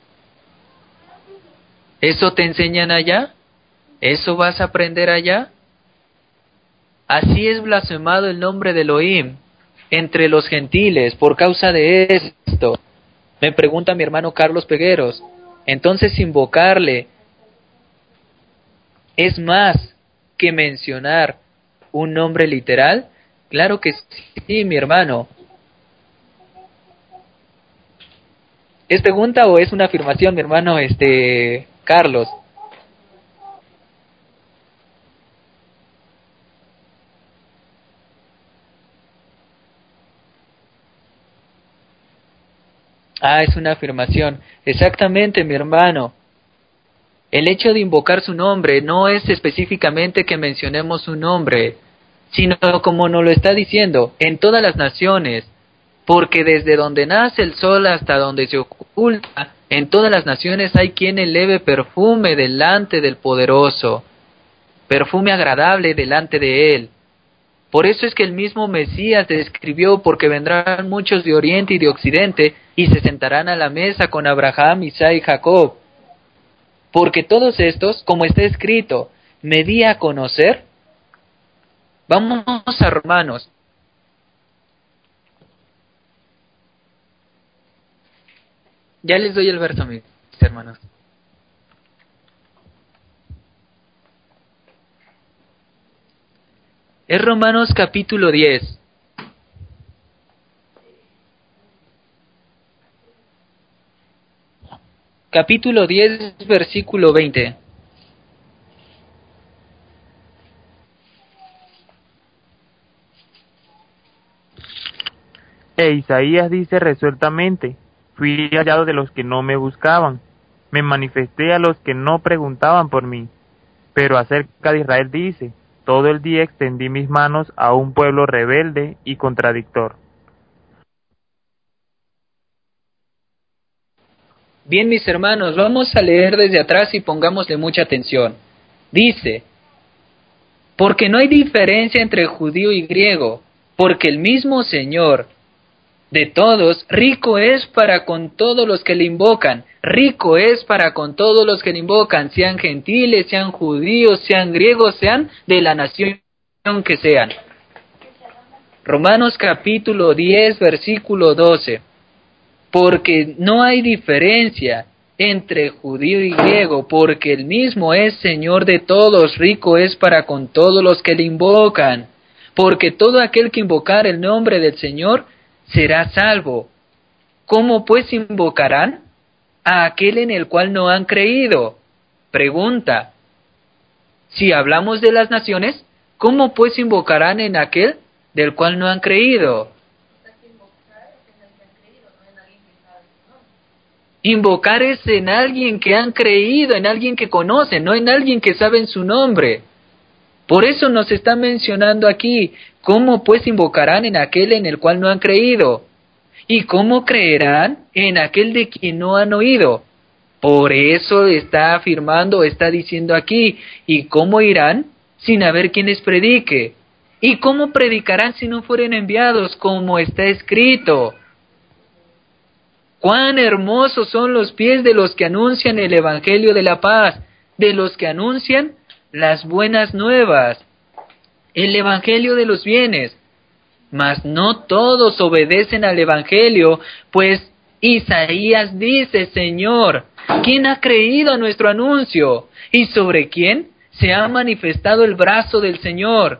¿Eso te enseñan allá? ¿Eso vas a aprender allá? Así es blasfemado el nombre de Elohim entre los gentiles por causa de esto. Me pregunta mi hermano Carlos Pegueros, entonces invocarle es más que mencionar un nombre literal. Claro que sí, mi hermano. ¿Es pregunta o es una afirmación, mi hermano Carlos? Es una afirmación. Exactamente, mi hermano. El hecho de invocar su nombre no es específicamente que mencionemos su nombre, sino como nos lo está diciendo, en todas las naciones, porque desde donde nace el sol hasta donde se oculta, en todas las naciones hay quien eleve perfume delante del poderoso, perfume agradable delante de él. Por eso es que el mismo Mesías describió, porque vendrán muchos de oriente y de occidente, y se sentarán a la mesa con Abraham, Isaac y Jacob. Porque todos estos, como está escrito, me di a conocer. Vamos a Romanos. Ya les doy el verso, mis hermanos. Es Romanos capítulo 10. Capítulo 10, versículo 20. Isaías dice resueltamente, fui hallado de los que no me buscaban, me manifesté a los que no preguntaban por mí. Pero acerca de Israel dice, todo el día extendí mis manos a un pueblo rebelde y contradictor. Bien, mis hermanos, vamos a leer desde atrás y pongámosle mucha atención. Dice, porque no hay diferencia entre judío y griego, porque el mismo Señor de todos, rico es para con todos los que le invocan, rico es para con todos los que le invocan, sean gentiles, sean judíos, sean griegos, sean de la nación que sean. Romanos capítulo 10, versículo 12. Porque no hay diferencia entre judío y griego, porque el mismo es Señor de todos, rico es para con todos los que le invocan. Porque todo aquel que invocar el nombre del Señor será salvo. ¿Cómo pues invocarán a aquel en el cual no han creído? Pregunta. Si hablamos de las naciones, ¿cómo pues invocarán en aquel del cual no han creído? Invocar es en alguien que han creído, en alguien que conocen, no en alguien que saben su nombre. Por eso nos está mencionando aquí, ¿cómo pues invocarán en aquel en el cual no han creído? ¿Y cómo creerán en aquel de quien no han oído? Por eso está afirmando, está diciendo aquí, ¿y cómo irán sin haber quien les predique? ¿Y cómo predicarán si no fueren enviados, como está escrito? Cuán hermosos son los pies de los que anuncian el evangelio de la paz, de los que anuncian las buenas nuevas, el evangelio de los bienes. Mas no todos obedecen al evangelio, pues Isaías dice, Señor, ¿quién ha creído a nuestro anuncio? ¿Y sobre quién se ha manifestado el brazo del Señor?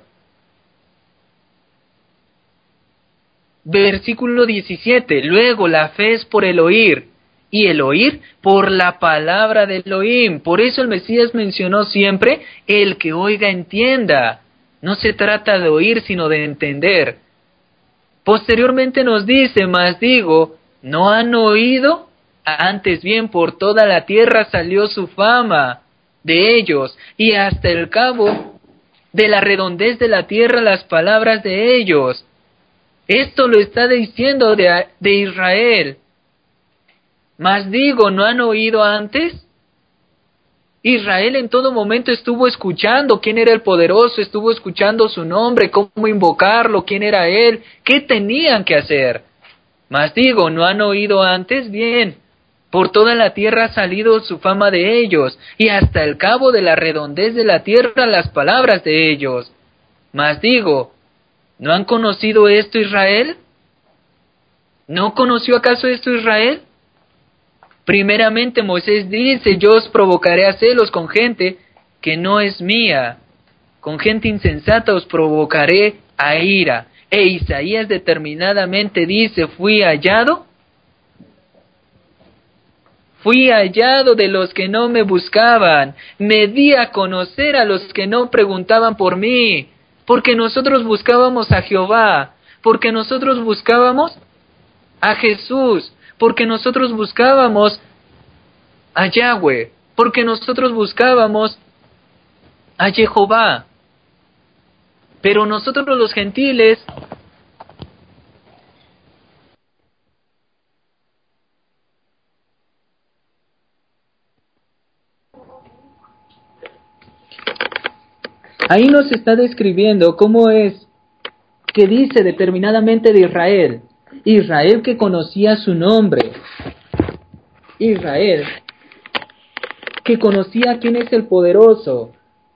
Versículo 17. Luego la fe es por el oír, y el oír por la palabra del Elohim. Por eso el Mesías mencionó siempre, el que oiga entienda. No se trata de oír, sino de entender. Posteriormente nos dice, mas digo, ¿no han oído? Antes bien por toda la tierra salió su fama de ellos, y hasta el cabo de la redondez de la tierra las palabras de ellos. Esto lo está diciendo de Israel. Mas digo, ¿no han oído antes? Israel en todo momento estuvo escuchando quién era el poderoso, estuvo escuchando su nombre, cómo invocarlo, quién era él, qué tenían que hacer. Mas digo, ¿no han oído antes? Bien, por toda la tierra ha salido su fama de ellos, y hasta el cabo de la redondez de la tierra las palabras de ellos. Mas digo, ¿no han conocido esto Israel? ¿No conoció acaso esto Israel? Primeramente Moisés dice, yo os provocaré a celos con gente que no es mía, con gente insensata os provocaré a ira. E Isaías determinadamente dice, fui hallado de los que no me buscaban, me di a conocer a los que no preguntaban por mí, porque nosotros buscábamos a Jehová, porque nosotros buscábamos a Jesús, porque nosotros buscábamos a Yahweh, porque nosotros buscábamos a Jehová. Pero nosotros los gentiles ahí nos está describiendo cómo es que dice determinadamente de Israel. Israel que conocía su nombre. Israel que conocía quién es el poderoso.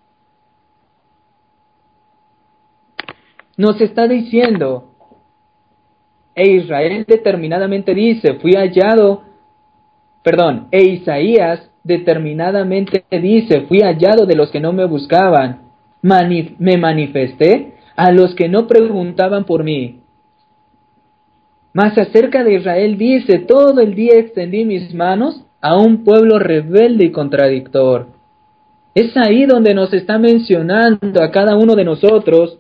Nos está diciendo, e Israel determinadamente dice, e Isaías determinadamente dice, fui hallado de los que no me buscaban, me manifesté a los que no preguntaban por mí. Mas acerca de Israel dice, todo el día extendí mis manos a un pueblo rebelde y contradictor. Es ahí donde nos está mencionando a cada uno de nosotros.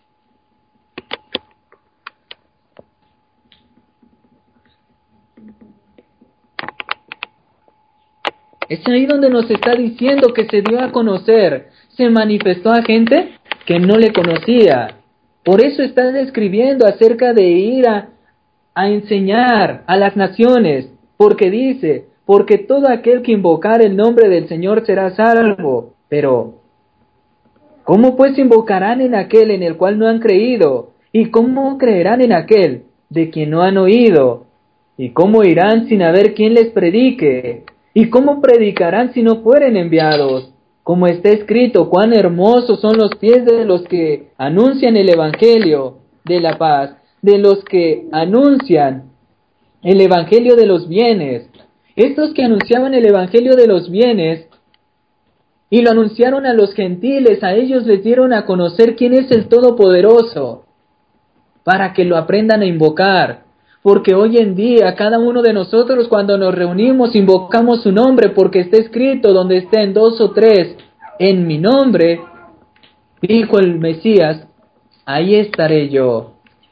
Es ahí donde nos está diciendo que se dio a conocer, se manifestó a gente que no le conocía. Por eso está describiendo acerca de ir a enseñar a las naciones, porque dice, porque todo aquel que invocar el nombre del Señor será salvo. Pero, ¿cómo pues invocarán en aquel en el cual no han creído? ¿Y cómo creerán en aquel de quien no han oído? ¿Y cómo irán sin haber quien les predique? ¿Y cómo predicarán si no fueren enviados? Como está escrito, cuán hermosos son los pies de los que anuncian el evangelio de la paz, de los que anuncian el evangelio de los bienes. Estos que anunciaban el evangelio de los bienes y lo anunciaron a los gentiles, a ellos les dieron a conocer quién es el Todopoderoso, para que lo aprendan a invocar. Porque hoy en día cada uno de nosotros cuando nos reunimos invocamos su nombre, porque está escrito donde estén 2 o 3 En mi nombre, dijo el Mesías, ahí estaré yo.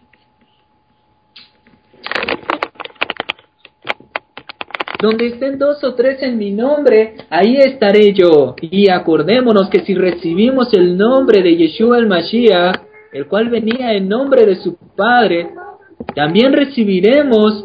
Donde estén 2 o 3 en mi nombre, ahí estaré yo. Y acordémonos que si recibimos el nombre de Yeshua el Mashiach, el cual venía en nombre de su Padre, también recibiremos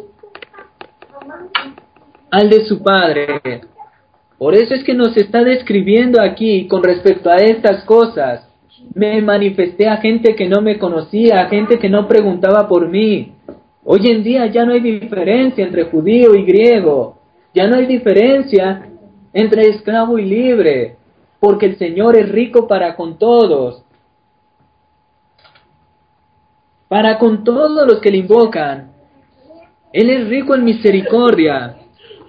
al de su Padre. Por eso es que nos está describiendo aquí con respecto a estas cosas. Me manifesté a gente que no me conocía, a gente que no preguntaba por mí. Hoy en día ya no hay diferencia entre judío y griego. Ya no hay diferencia entre esclavo y libre, porque el Señor es rico para con todos. Para con todos los que le invocan. Él es rico en misericordia.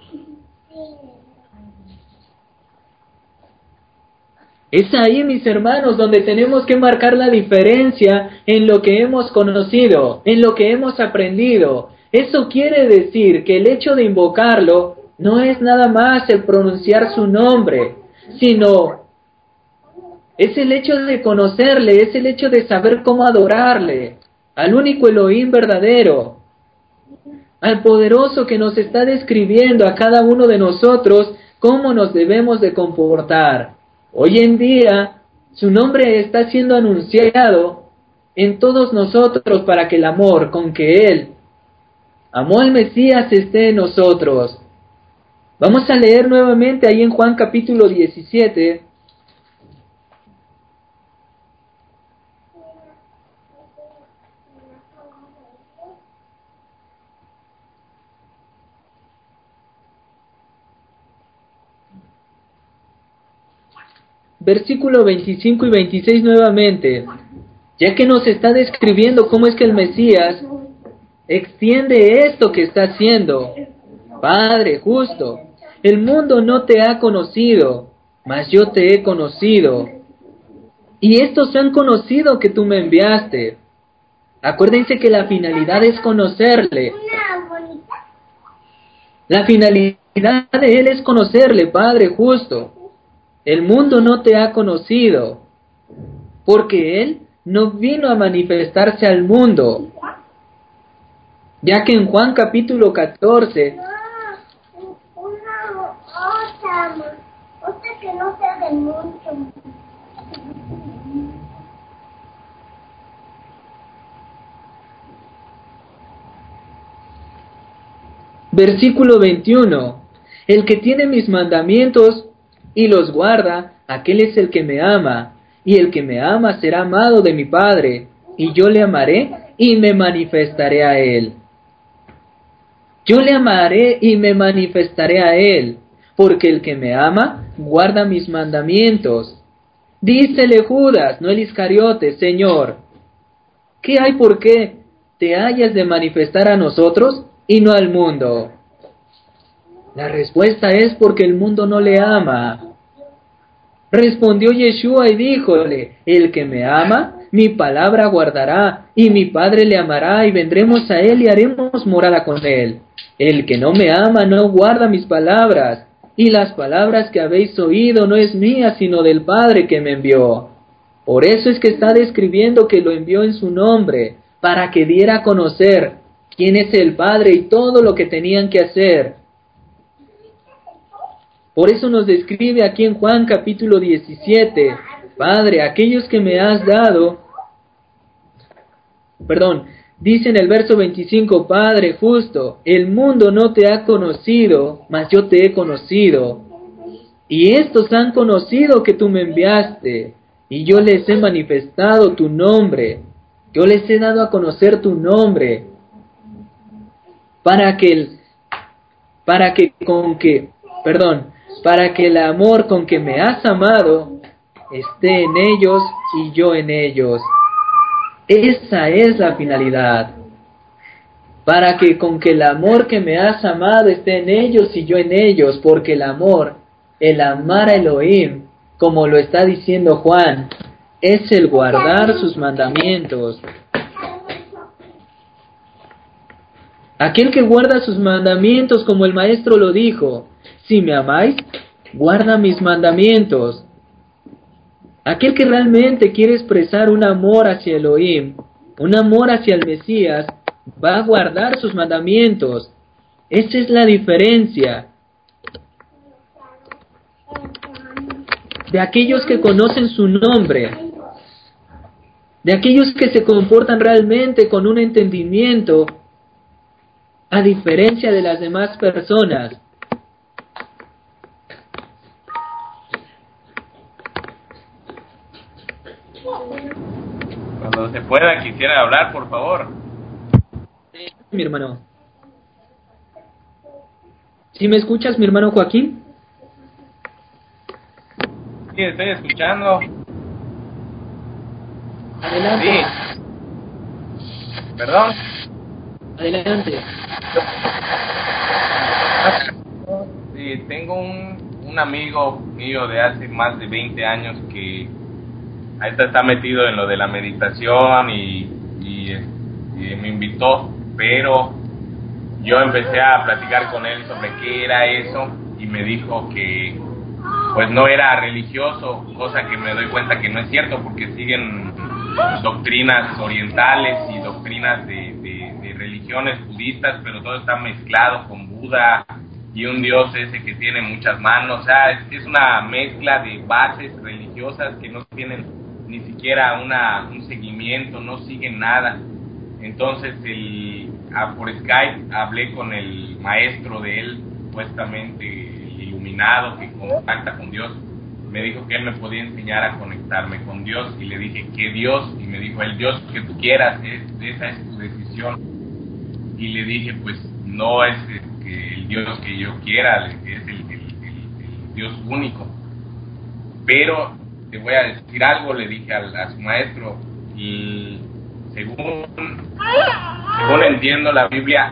Es ahí, mis hermanos, donde tenemos que marcar la diferencia en lo que hemos conocido, en lo que hemos aprendido. Eso quiere decir que el hecho de invocarlo no es nada más el pronunciar su nombre, sino es el hecho de conocerle, es el hecho de saber cómo adorarle, al único Elohim verdadero, al poderoso que nos está describiendo a cada uno de nosotros cómo nos debemos de comportar. Hoy en día, su nombre está siendo anunciado en todos nosotros para que el amor con que Él amó al Mesías esté en nosotros. Vamos a leer nuevamente ahí en Juan capítulo 17. Versículo 25 y 26 nuevamente, ya que nos está describiendo cómo es que el Mesías extiende esto que está haciendo. Padre justo, el mundo no te ha conocido, mas yo te he conocido. Y estos han conocido que tú me enviaste. Acuérdense que la finalidad es conocerle. La finalidad de Él es conocerle, Padre justo. El mundo no te ha conocido, porque Él no vino a manifestarse al mundo, ya que en Juan capítulo 14, que no sea del mundo. Versículo 21, el que tiene mis mandamientos y los guarda, aquel es el que me ama, y el que me ama será amado de mi Padre, y yo le amaré y me manifestaré a él. Yo le amaré y me manifestaré a él, porque el que me ama guarda mis mandamientos. Dícele Judas, no el Iscariote, Señor, ¿qué hay por qué te hayas de manifestar a nosotros y no al mundo? La respuesta es porque el mundo no le ama. Respondió Yeshua y díjole, el que me ama, mi palabra guardará, y mi Padre le amará, y vendremos a él y haremos morada con él. El que no me ama no guarda mis palabras, y las palabras que habéis oído no es mía, sino del Padre que me envió. Por eso es que está describiendo que lo envió en su nombre, para que diera a conocer quién es el Padre y todo lo que tenían que hacer. Por eso nos describe aquí en Juan capítulo 17, Padre, aquellos que me has dado, dice en el verso 25, Padre justo, el mundo no te ha conocido, mas yo te he conocido. Y estos han conocido que tú me enviaste, y yo les he manifestado tu nombre, yo les he dado a conocer tu nombre, para que el amor con que me has amado esté en ellos y yo en ellos. Esa es la finalidad. Para que con que el amor que me has amado esté en ellos y yo en ellos, porque el amor, el amar a Elohim, como lo está diciendo Juan, es el guardar sus mandamientos. Aquel que guarda sus mandamientos, como el Maestro lo dijo, si me amáis, guarda mis mandamientos. Aquel que realmente quiere expresar un amor hacia Elohim, un amor hacia el Mesías, va a guardar sus mandamientos. Esa es la diferencia de aquellos que conocen su nombre, de aquellos que se comportan realmente con un entendimiento, a diferencia de las demás personas. Cuando se pueda, quisiera hablar, por favor. Mi hermano. ¿Sí me escuchas, mi hermano Joaquín? Sí, estoy escuchando. Adelante. Sí. ¿Perdón? Adelante. Sí, tengo un amigo mío de hace más de 20 años que ahorita está metido en lo de la meditación y me invitó, pero yo empecé a platicar con él sobre qué era eso y me dijo que pues no era religioso, cosa que me doy cuenta que no es cierto, porque siguen doctrinas orientales y doctrinas de religiones budistas, pero todo está mezclado con Buda y un dios ese que tiene muchas manos. O sea, es una mezcla de bases religiosas que no tienen ni siquiera un seguimiento, no siguen nada. Entonces por Skype hablé con el maestro de él, supuestamente el iluminado que contacta con Dios. Me dijo que él me podía enseñar a conectarme con Dios y le dije, ¿qué Dios? Y me dijo, el Dios que tú quieras, esa es tu decisión. Y le dije, pues no es el Dios que yo quiera, es el Dios único. Pero te voy a decir algo, le dije a su maestro, y según entiendo la Biblia,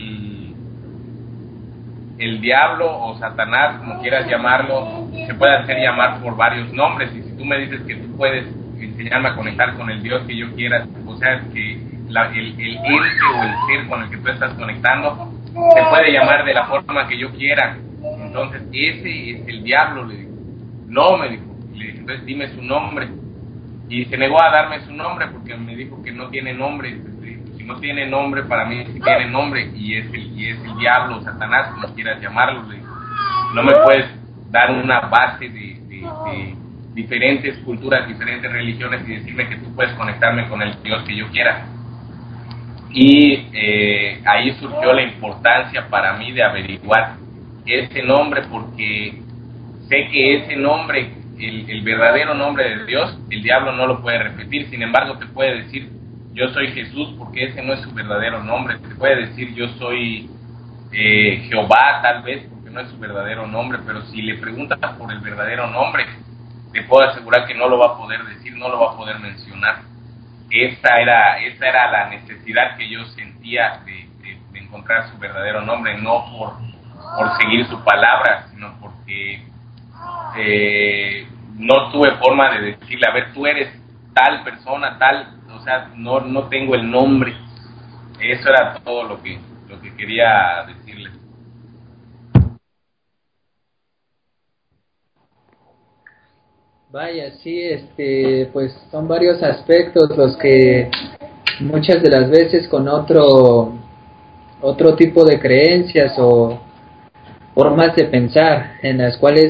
el diablo o Satanás, como quieras llamarlo, se puede hacer llamar por varios nombres, y si tú me dices que tú puedes enseñarme a conectar con el Dios que yo quiera, o sea, que el ente o el ser con el que tú estás conectando se puede llamar de la forma que yo quiera. Entonces ese es el diablo, le digo. No, me dijo. Le dije, entonces dime su nombre. Y se negó a darme su nombre porque me dijo que no tiene nombre. Entonces, si no tiene nombre, para mí sí tiene nombre, y es el diablo, Satanás, como quieras llamarlo. Le digo, no me puedes dar una base de diferentes culturas, diferentes religiones, y decirme que tú puedes conectarme con el Dios que yo quiera. Y ahí surgió la importancia para mí de averiguar ese nombre, porque sé que ese nombre, el verdadero nombre de Dios, el diablo no lo puede repetir. Sin embargo, te puede decir, yo soy Jesús, porque ese no es su verdadero nombre. Te puede decir, yo soy Jehová, tal vez, porque no es su verdadero nombre. Pero si le preguntas por el verdadero nombre, te puedo asegurar que no lo va a poder decir, no lo va a poder mencionar. Esa era la necesidad que yo sentía de encontrar su verdadero nombre, no por seguir su palabra, sino porque no tuve forma de decirle, a ver, tú eres tal persona, tal, o sea, no tengo el nombre. Eso era todo lo que quería decirles. Vaya, sí, pues son varios aspectos los que muchas de las veces con otro tipo de creencias o formas de pensar en las cuales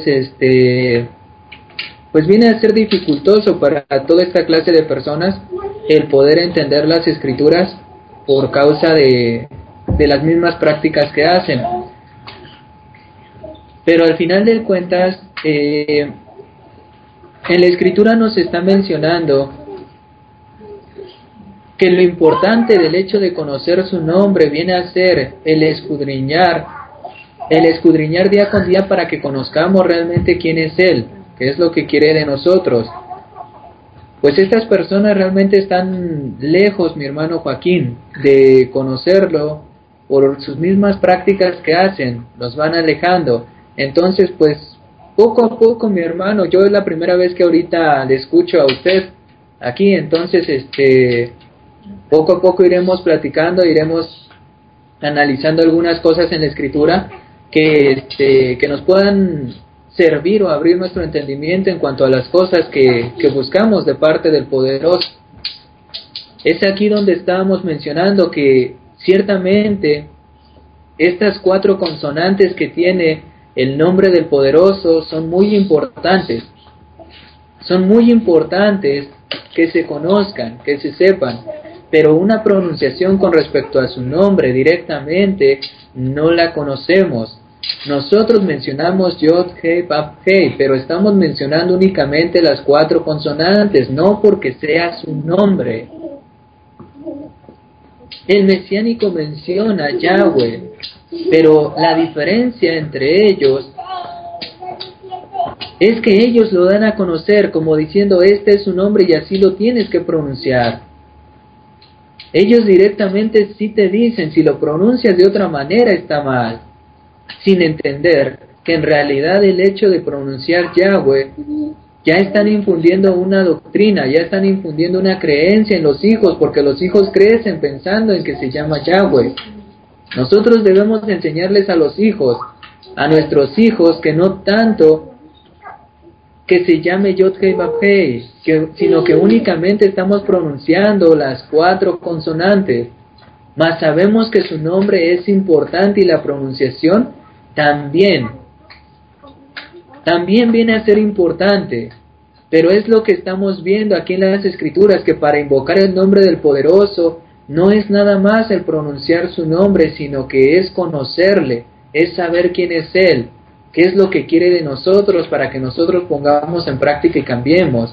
pues viene a ser dificultoso para toda esta clase de personas el poder entender las escrituras por causa de las mismas prácticas que hacen. Pero al final de cuentas, en la escritura nos está mencionando que lo importante del hecho de conocer su nombre viene a ser el escudriñar día con día para que conozcamos realmente quién es Él, qué es lo que quiere de nosotros. Pues estas personas realmente están lejos, mi hermano Joaquín, de conocerlo por sus mismas prácticas que hacen, los van alejando. Entonces, pues, poco a poco, mi hermano, yo es la primera vez que ahorita le escucho a usted aquí, entonces, poco a poco iremos platicando, iremos analizando algunas cosas en la escritura que nos puedan servir o abrir nuestro entendimiento en cuanto a las cosas que buscamos de parte del Poderoso. Es aquí donde estábamos mencionando que ciertamente estas 4 consonantes que tiene el nombre del Poderoso son muy importantes. Son muy importantes que se conozcan, que se sepan, pero una pronunciación con respecto a su nombre directamente no la conocemos. Nosotros mencionamos Yod, Hei, Vav, Hei, pero estamos mencionando únicamente las 4 consonantes, no porque sea su nombre. El mesiánico menciona Yahweh, pero la diferencia entre ellos es que ellos lo dan a conocer como diciendo este es su nombre y así lo tienes que pronunciar. Ellos directamente sí te dicen si lo pronuncias de otra manera está mal, sin entender que en realidad el hecho de pronunciar Yahweh ya están infundiendo una doctrina, ya están infundiendo una creencia en los hijos, porque los hijos crecen pensando en que se llama Yahweh. Nosotros debemos de enseñarles a los hijos, a nuestros hijos, que no tanto que se llame Yod Hei Vav Hei, sino que únicamente estamos pronunciando las 4 consonantes, mas sabemos que su nombre es importante y la pronunciación también viene a ser importante, pero es lo que estamos viendo aquí en las Escrituras, que para invocar el nombre del Poderoso no es nada más el pronunciar su nombre, sino que es conocerle, es saber quién es Él, qué es lo que quiere de nosotros para que nosotros pongamos en práctica y cambiemos.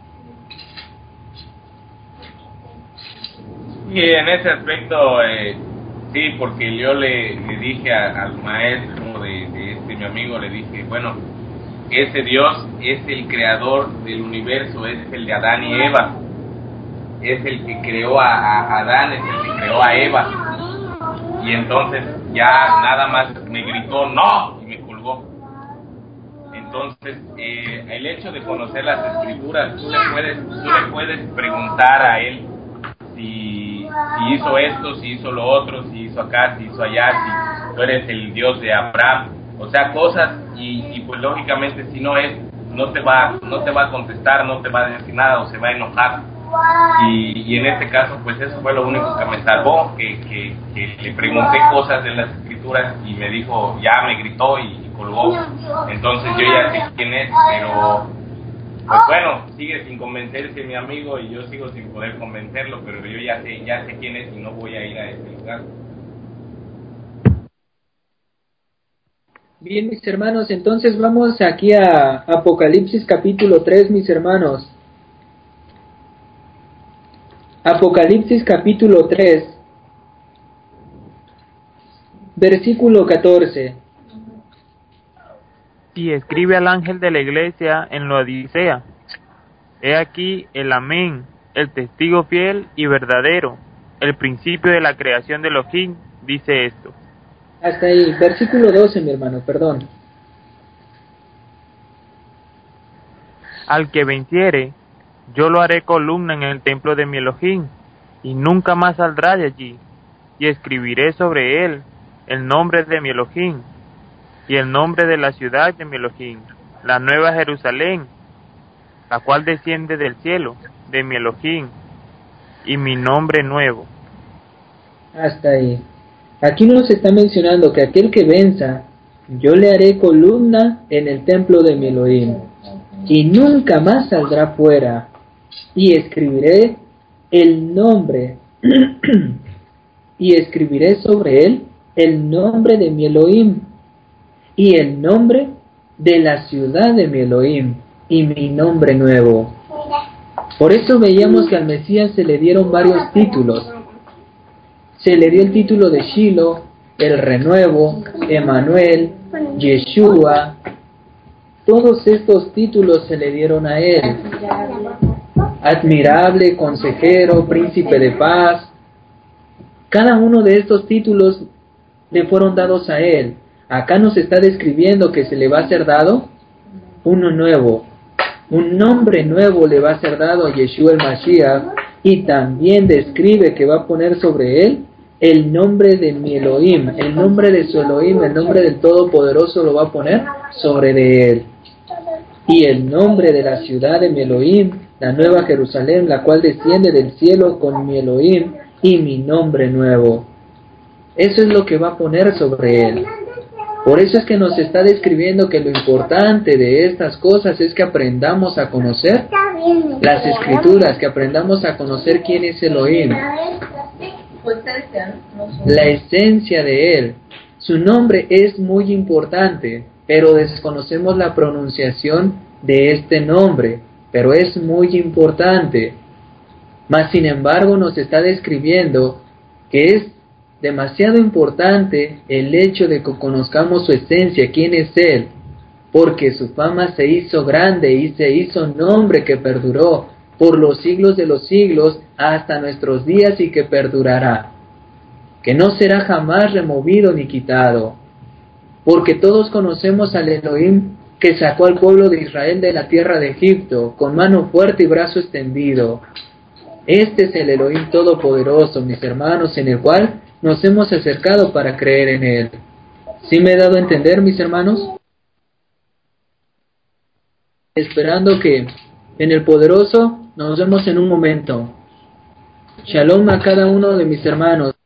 Y en ese aspecto, sí, porque yo le dije al maestro de mi amigo, le dije, bueno, ese Dios es el creador del universo, es el de Adán y Eva, es el que creó a Adán, es el que creó a Eva, y entonces ya nada más me gritó ¡no! Y me colgó. Entonces, el hecho de conocer las Escrituras, tú le puedes preguntar a él si hizo esto, si hizo lo otro, si hizo acá, si hizo allá, si tú eres el Dios de Abraham, o sea, cosas, y pues lógicamente si no es, no te va a contestar, no te va a decir nada o se va a enojar. Y en este caso, pues eso fue lo único que me salvó, que le pregunté cosas de las Escrituras y me dijo, ya me gritó y colgó. Entonces yo ya sé quién es, pero pues bueno, sigue sin convencerse mi amigo y yo sigo sin poder convencerlo, pero yo ya sé quién es y no voy a ir a ese lugar. Bien, mis hermanos, entonces vamos aquí a Apocalipsis capítulo 3, mis hermanos. Apocalipsis capítulo 3, versículo 14. Y escribe al ángel de la iglesia en la Odisea: He aquí el Amén, el testigo fiel y verdadero, el principio de la creación de Elohim, dice esto. Hasta ahí, versículo 12, mi hermano, perdón. Al que venciere, yo lo haré columna en el templo de mi Elohim, y nunca más saldrá de allí, y escribiré sobre él el nombre de mi Elohim, y el nombre de la ciudad de mi Elohim, la nueva Jerusalén, la cual desciende del cielo, de mi Elohim, y mi nombre nuevo. Hasta ahí. Aquí nos está mencionando que aquel que venza, yo le haré columna en el templo de mi Elohim, y nunca más saldrá fuera, y escribiré el nombre, y escribiré sobre él el nombre de mi Elohim, y el nombre de la ciudad de mi Elohim, y mi nombre nuevo. Por eso veíamos que al Mesías se le dieron varios títulos. Se le dio el título de Shiloh, el renuevo, Emanuel, Yeshua. Todos estos títulos se le dieron a él. Admirable, consejero, príncipe de paz. Cada uno de estos títulos le fueron dados a él. Acá nos está describiendo que se le va a ser dado uno nuevo. Un nombre nuevo le va a ser dado a Yeshua el Mashiach, y también describe que va a poner sobre él el nombre de mi Elohim, el nombre de su Elohim, el nombre del Todopoderoso lo va a poner sobre de él. y el nombre de la ciudad de mi Elohim, la nueva Jerusalén, la cual desciende del cielo con mi Elohim y mi nombre nuevo. Eso es lo que va a poner sobre él. Por eso es que nos está describiendo que lo importante de estas cosas es que aprendamos a conocer las escrituras, que aprendamos a conocer quién es Elohim, la esencia de él. Su nombre es muy importante, pero desconocemos la pronunciación de este nombre, pero es muy importante. Mas sin embargo nos está describiendo que es demasiado importante el hecho de que conozcamos su esencia, quién es él, porque su fama se hizo grande y se hizo nombre que perduró por los siglos de los siglos hasta nuestros días y que perdurará, que no será jamás removido ni quitado, porque todos conocemos al Elohim que sacó al pueblo de Israel de la tierra de Egipto con mano fuerte y brazo extendido. Este es el Elohim Todopoderoso, mis hermanos, en el cual nos hemos acercado para creer en él. ¿Sí me he dado a entender, mis hermanos? Esperando que en el poderoso nos vemos en un momento. Shalom a cada uno de mis hermanos.